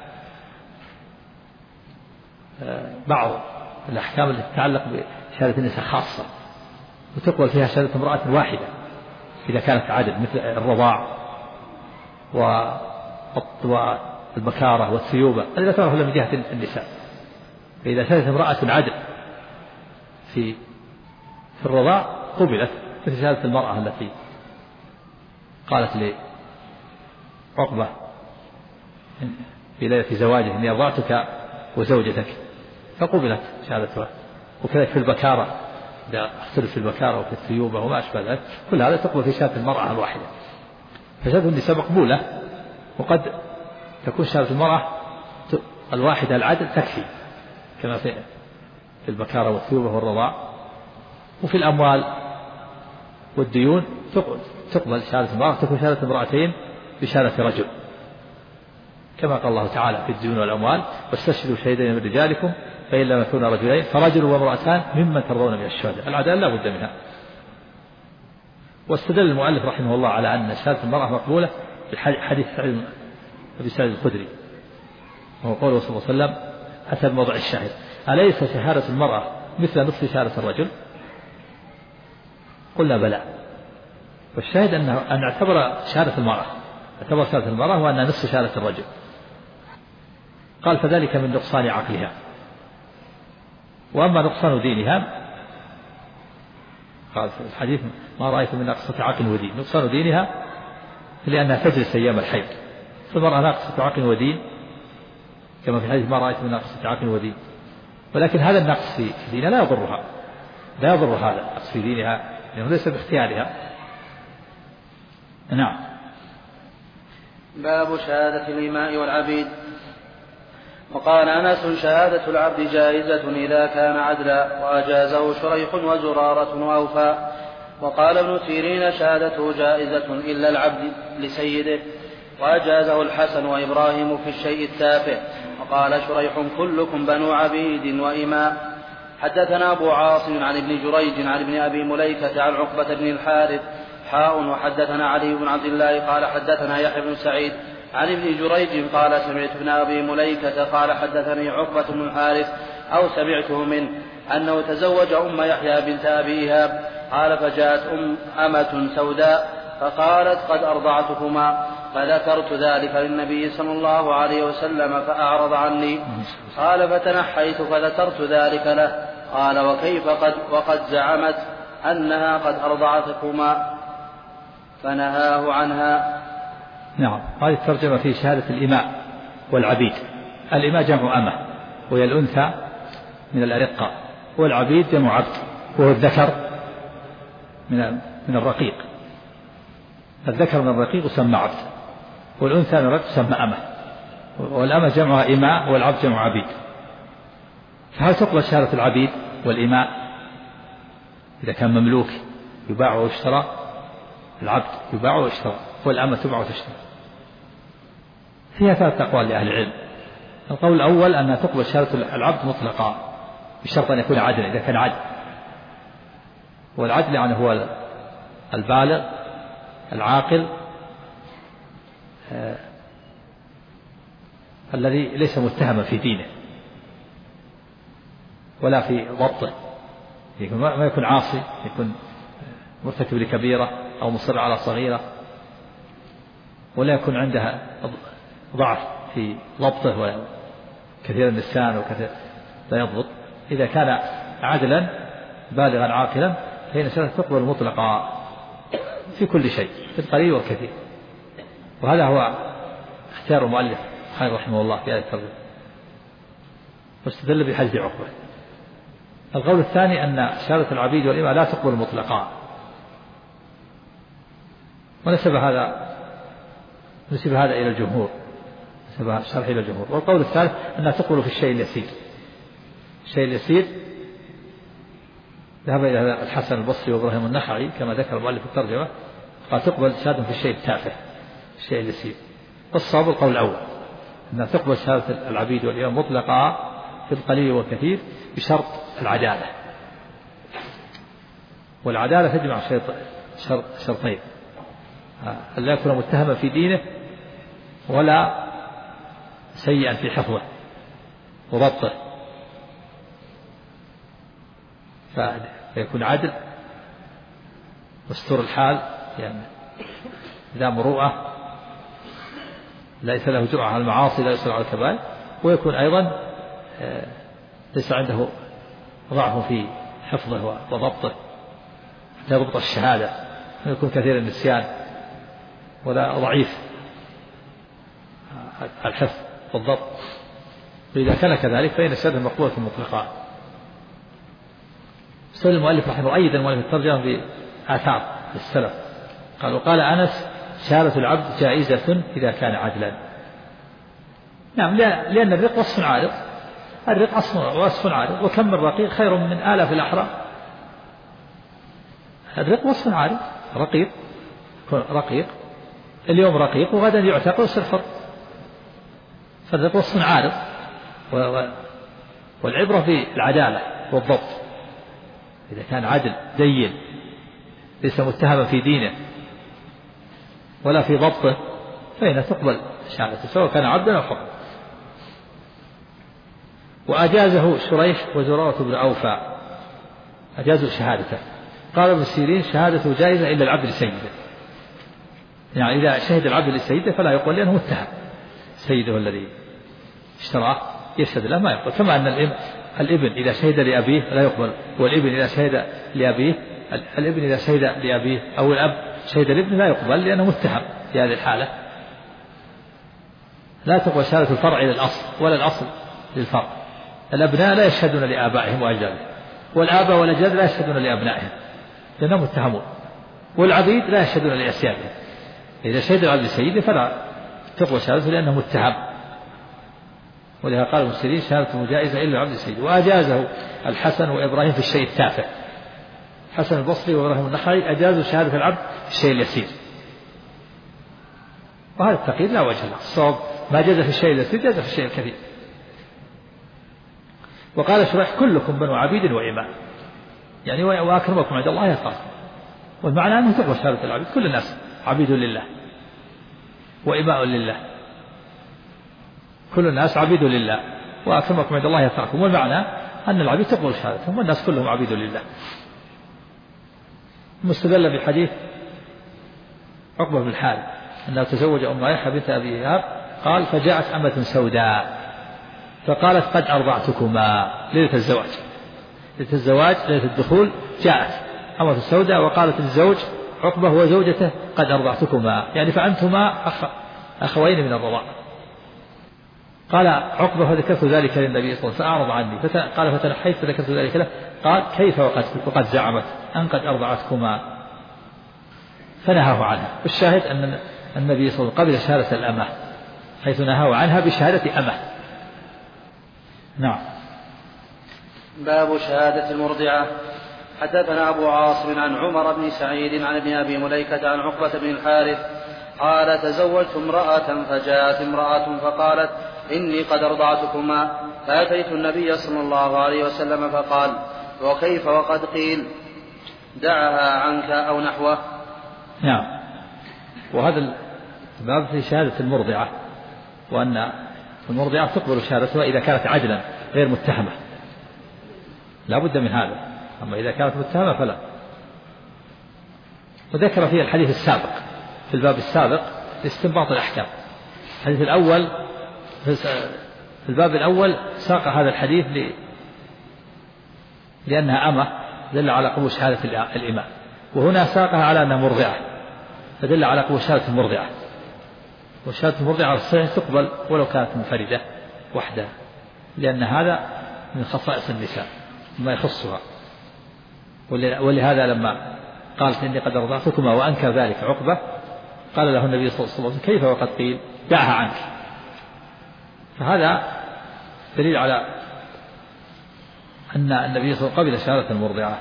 بعض الأحكام التي تتعلق بشهادة النساء خاصة وتقبل فيها شهادة امرأة واحدة إذا كانت عدل مثل الرضاع والبكارة والثيوبة هذه لا تعرف إلا من جهة النساء. فإذا شهدت امرأة عدل في الرضاع قبلت مثل شهادة المرأة التي قالت لعقبة في ليلة زواجه إني أرضعتك وزوجتك فقبلت شهادتها. وكذلك في البكارة إذا اختلف في البكارة وفي الثيوبة وما أشبه ذلك كل هذا تقبل في شهادة المرأة الواحدة. فشهادة النساء مقبولة وقد تكون شهادة المرأة الواحدة العدل تكفي كما في البكارة والثيوبة والرضاع. وفي الأموال والديون تقبل شهادة المرأة تكون شهادة امرأتين بشهادة رجل كما قال الله تعالى في الديون والأموال واستشهدوا شهيدين من رجالكم فإن لم يكونا رجلين فرجل وامرأتان ممن ترضون من الشهداء. العدالة لا بد منها. واستدل المؤلف رحمه الله على أن شهادة المرأة مقبولة بحديث أبي سعيد الخدري وهو قوله صلى الله عليه وسلم أتى بموضع الشاهد: أليس شهادة المرأة مثل نصف شهادة الرجل؟ قلنا بلى. والشاهد أن اعتبر شهادة المرأة وأن نصف شهادة الرجل. قال: فذلك من نقصان عقلها. وأما نقصان دينها، قال في الحديث: ما رأيت من ناقصة عقل ودين. نقصان دينها لأنها تجلس أيام الحيض، فالمرأة ناقصة عقل ودين، كما في الحديث: ما رأيت من ناقصة عقل ودين. ولكن هذا النقص في دينها لا يضر هذا النقص في دينها، لأنه ليس باختيارها. نعم. باب شهادة الإماء والعبيد. وقال أنس: شهادة العبد جائزة إذا كان عدلا، وأجازه شريح وزرارة وأوفى. وقال ابن سيرين: شهادته جائزة إلا العبد لسيده، وأجازه الحسن وإبراهيم في الشيء التافه. وقال شريح: كلكم بنو عبيد وإماء. حدثنا أبو عاصم عن ابن جريج عن ابن أبي مليكة عن عقبة بن الحارث وحدثنا علي بن عبد الله قال حدثنا يحيى بن سعيد عن ابن جريج قال سمعت ابن أبي مليكة قال حدثني عقبة بن الحارث أو سمعته منه أنه تزوج أم يحيى بنت أبي إيهاب. قال: فجاءت أمة سوداء فقالت: قد أرضعتكما. فذكرت ذلك للنبي صلى الله عليه وسلم فأعرض عني. قال: فتنحيت فذكرت ذلك له. قال: وكيف وقد زعمت أنها قد أرضعتكما؟ فنهاه عنها. نعم. هذه الترجمة في شهادة الإماء والعبيد. الإماء جمع أمة، وهي الأنثى من الأرقة، والعبيد جمع عبد، وهو الذكر من الرقيق. الذكر من الرقيق يسمى عبد، والأنثى من الرقيق تسمى أمة. والأمة جمعها إماء، والعبد جمع عبيد. فهل تقبل شهادة العبيد والإماء إذا كان مملوك يباع ويشترى؟ العبد يباع ويشترى، والأمة تباع وتشترى. فيها 3 أقوال لأهل العلم. القول الأول أنها تقبل شهادة العبد مطلقا بشرط أن يكون عدلا، إذا كان عدل. والعدل يعني هو البالغ العاقل الذي ليس متهما في دينه ولا في ضبطه، ما يكون عاصي، يكون مرتكب لكبيرة أو مصر على صغيرة، ولا يكون عندها ضعف في ضبطه وكثير النسيان وكثير لا يضبط. إذا كان عدلا بالغا عاقلا فإن شهادته تقبل مطلقا في كل شيء، في القليل والكثير. وهذا هو اختيار المؤلف رحمه الله في هذه الترجمة، واستدل بحديث عقبة. القول الثاني أن شهادة العبيد والإماء لا تقبل مطلقا، ونسب هذا إلى الجمهور، نسب الشرح إلى الجمهور. والقول الثالث أنها تقبل في الشيء اليسير. الشيء اليسير ذهب إلى الحسن البصري وإبراهيم النخعي كما ذكر المؤلف في الترجمة، قال تقبل شهادة في الشيء التافه، الشيء اليسير. والصواب القول الأول، أنها تقبل شهادة العبيد والإماء مطلقا في القليل والكثير بشرط العدالة. والعدالة تجمع شرطين: أن لا يكون متهما في دينه ولا سيئا في حفظه وضبطه، فيكون عدل واستر الحال، يعني ذا مروءة ليس له جرأة على المعاصي لا يصر على الكبائر، ويكون أيضا ليس عنده ضعف في حفظه وضبطه حتى يضبط الشهادة، ويكون كثير النسيان ولا ضعيف الحفظ والضبط. فإذا كان كذلك فإن الشهادة مقبولة مطلقا. استدل المؤلف رحمه الله أيضا المؤلف الترجمة بآثار السلف، قال أنس: شهادة العبد جائزة إذا كان عدلا. نعم، لأن الرق وصف عارض، الرق وصف عارض، وكم من رقيق خير من آلاف الأحرار. الرق وصف عارض، رقيق اليوم رقيق وغدا يعتق ويصير حر، فالرق وصف عارض. والعبرة في العدالة والضبط، إذا كان عدل دين ليس متهما في دينه ولا في ضبطه فإن تقبل شهادته سواء كان عبدا أو حرا. وأجازه شريح وزرارة بن أوفى، أجازوا شهادته. قال ابن سيرين شهادته جائزة إلا العبد لسيده، يعني إذا شهد العبد لسيده فلا يقول لأنه متهم، سيده الذي اشتراه يشهد له ما يقبل. كما أن الابن إذا شهد لأبيه لا يقبل، والابن إذا شهد لأبيه، الابن إذا شهد لأبيه أو الأب شهد لابنه لا يقبل لأنه متهم في هذه الحالة. لا تقبل شهادة الفرع إلى الأصل ولا الأصل للفرع. الأبناء لا يشهدون لآبائهم وأجدادهم، والآباء والأجداد لا يشهدون لأبنائهم لأنهم متهمون، والعبيد لا يشهدون لأسيادهم. إذا شهد العبد لسيده فلا تقبل شهادته لأنه متهم. ولهذا قال ابن سيرين شهادته جائزة إلا العبد لسيده. وأجازه الحسن وإبراهيم في الشيء التافه، حسن البصري وإبراهيم النخعي أجازوا شهادة العبد في الشيء اليسير، وهذا التقييد لا وجه له. الصواب ما جاز في الشيء اليسير جاز في الشيء الكثير. وقال شريح كلكم بنو عبيد وإماء، يعني وأكرمكم عند الله يتقاكم، والمعنى أنه تقبل شهادة العبيد، كل الناس عبيد لله وإماء لله، كل الناس عبيد لله وأكرمكم عند الله يتقاكم، والمعنى أن العبيد تقبل شهادتهم والناس كلهم عبيد لله. مستدل بحديث عقبة بن الحارث أنه تزوج أم ريحة بنت أبي إيهاب، قال فجاءت أمة سوداء فقالت قد أرضعتكما ليلة الزواج، ليلة الزواج ليلة الدخول جاءت أمة سوداء وقالت للزوج عقبة وزوجته قد أرضعتكما، يعني فأنتما أخوين من الرضاع. قال عقبة فذكرت ذلك للنبي صلى الله عليه وسلم فأعرض عني، قال فتنحيت فذكرت ذلك له، قال كيف وقد زعمت أن قد أرضعتكما، فنهاه عنها. والشاهد أن النبي صلى الله عليه وسلم قبل شهادة الأمة حيث نهاه عنها بشهادة أمة. نعم. باب شهادة المرضعة. حدثنا أبو عاصم عن عمر بن سعيد عن ابن أبي مليكة عن عقبة بن الحارث قال تزوجت امرأة فجاءت امرأة فقالت إني قد أرضعتكما، فأتيت النبي صلى الله عليه وسلم فقال وكيف وقد قيل دعها عنك أو نحوه. نعم. وهذا الباب في شهادة المرضعة، وأن المرضعة تقبل شهادتها إذا كانت عدلا غير متهمة، لا بد من هذا، أما إذا كانت متهمة فلا. وذكر فيه الحديث السابق في الباب السابق لاستنباط الأحكام. الحديث الأول في الباب الأول ساق هذا الحديث لأنها أمة دل على قبول شهادة الإمام، وهنا ساقها على أنها مرضعة فدل على قبول شهادة المرضعة. وشهادة المرضعة على الصحيح تقبل ولو كانت منفردة وحدها، لأن هذا من خصائص النساء ما يخصها. ولهذا لما قالت إني قد أرضعتكما وأنكر ذلك عقبة قال له النبي صلى الله عليه وسلم كيف وقد قيل دعها عنك. فهذا دليل على أن النبي صلى الله عليه وسلم قبل شهادة المرضعة.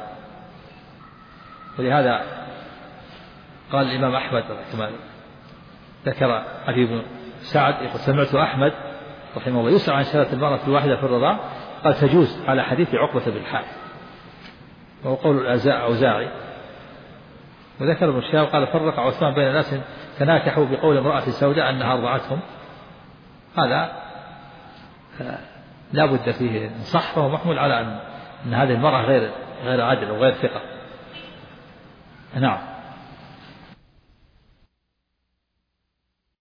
ولهذا قال الإمام أحمد كما ذكر أبي بن سعد يقول سمعت أحمد رحمه الله يسأل عن شهادة المرأة الواحدة في الرضاع قال تجوز على حديث عقبة بن الحارث، وهو قول الأوزاعي. وذكر ابن شهاب قال فرق عثمان بين ناس تناكحوا بقول امرأة سوداء أنها أرضعتهم، هذا لا بد فيه صح، فهو محمول على أن هذه المرأة غير عدل وغير ثقة. نعم.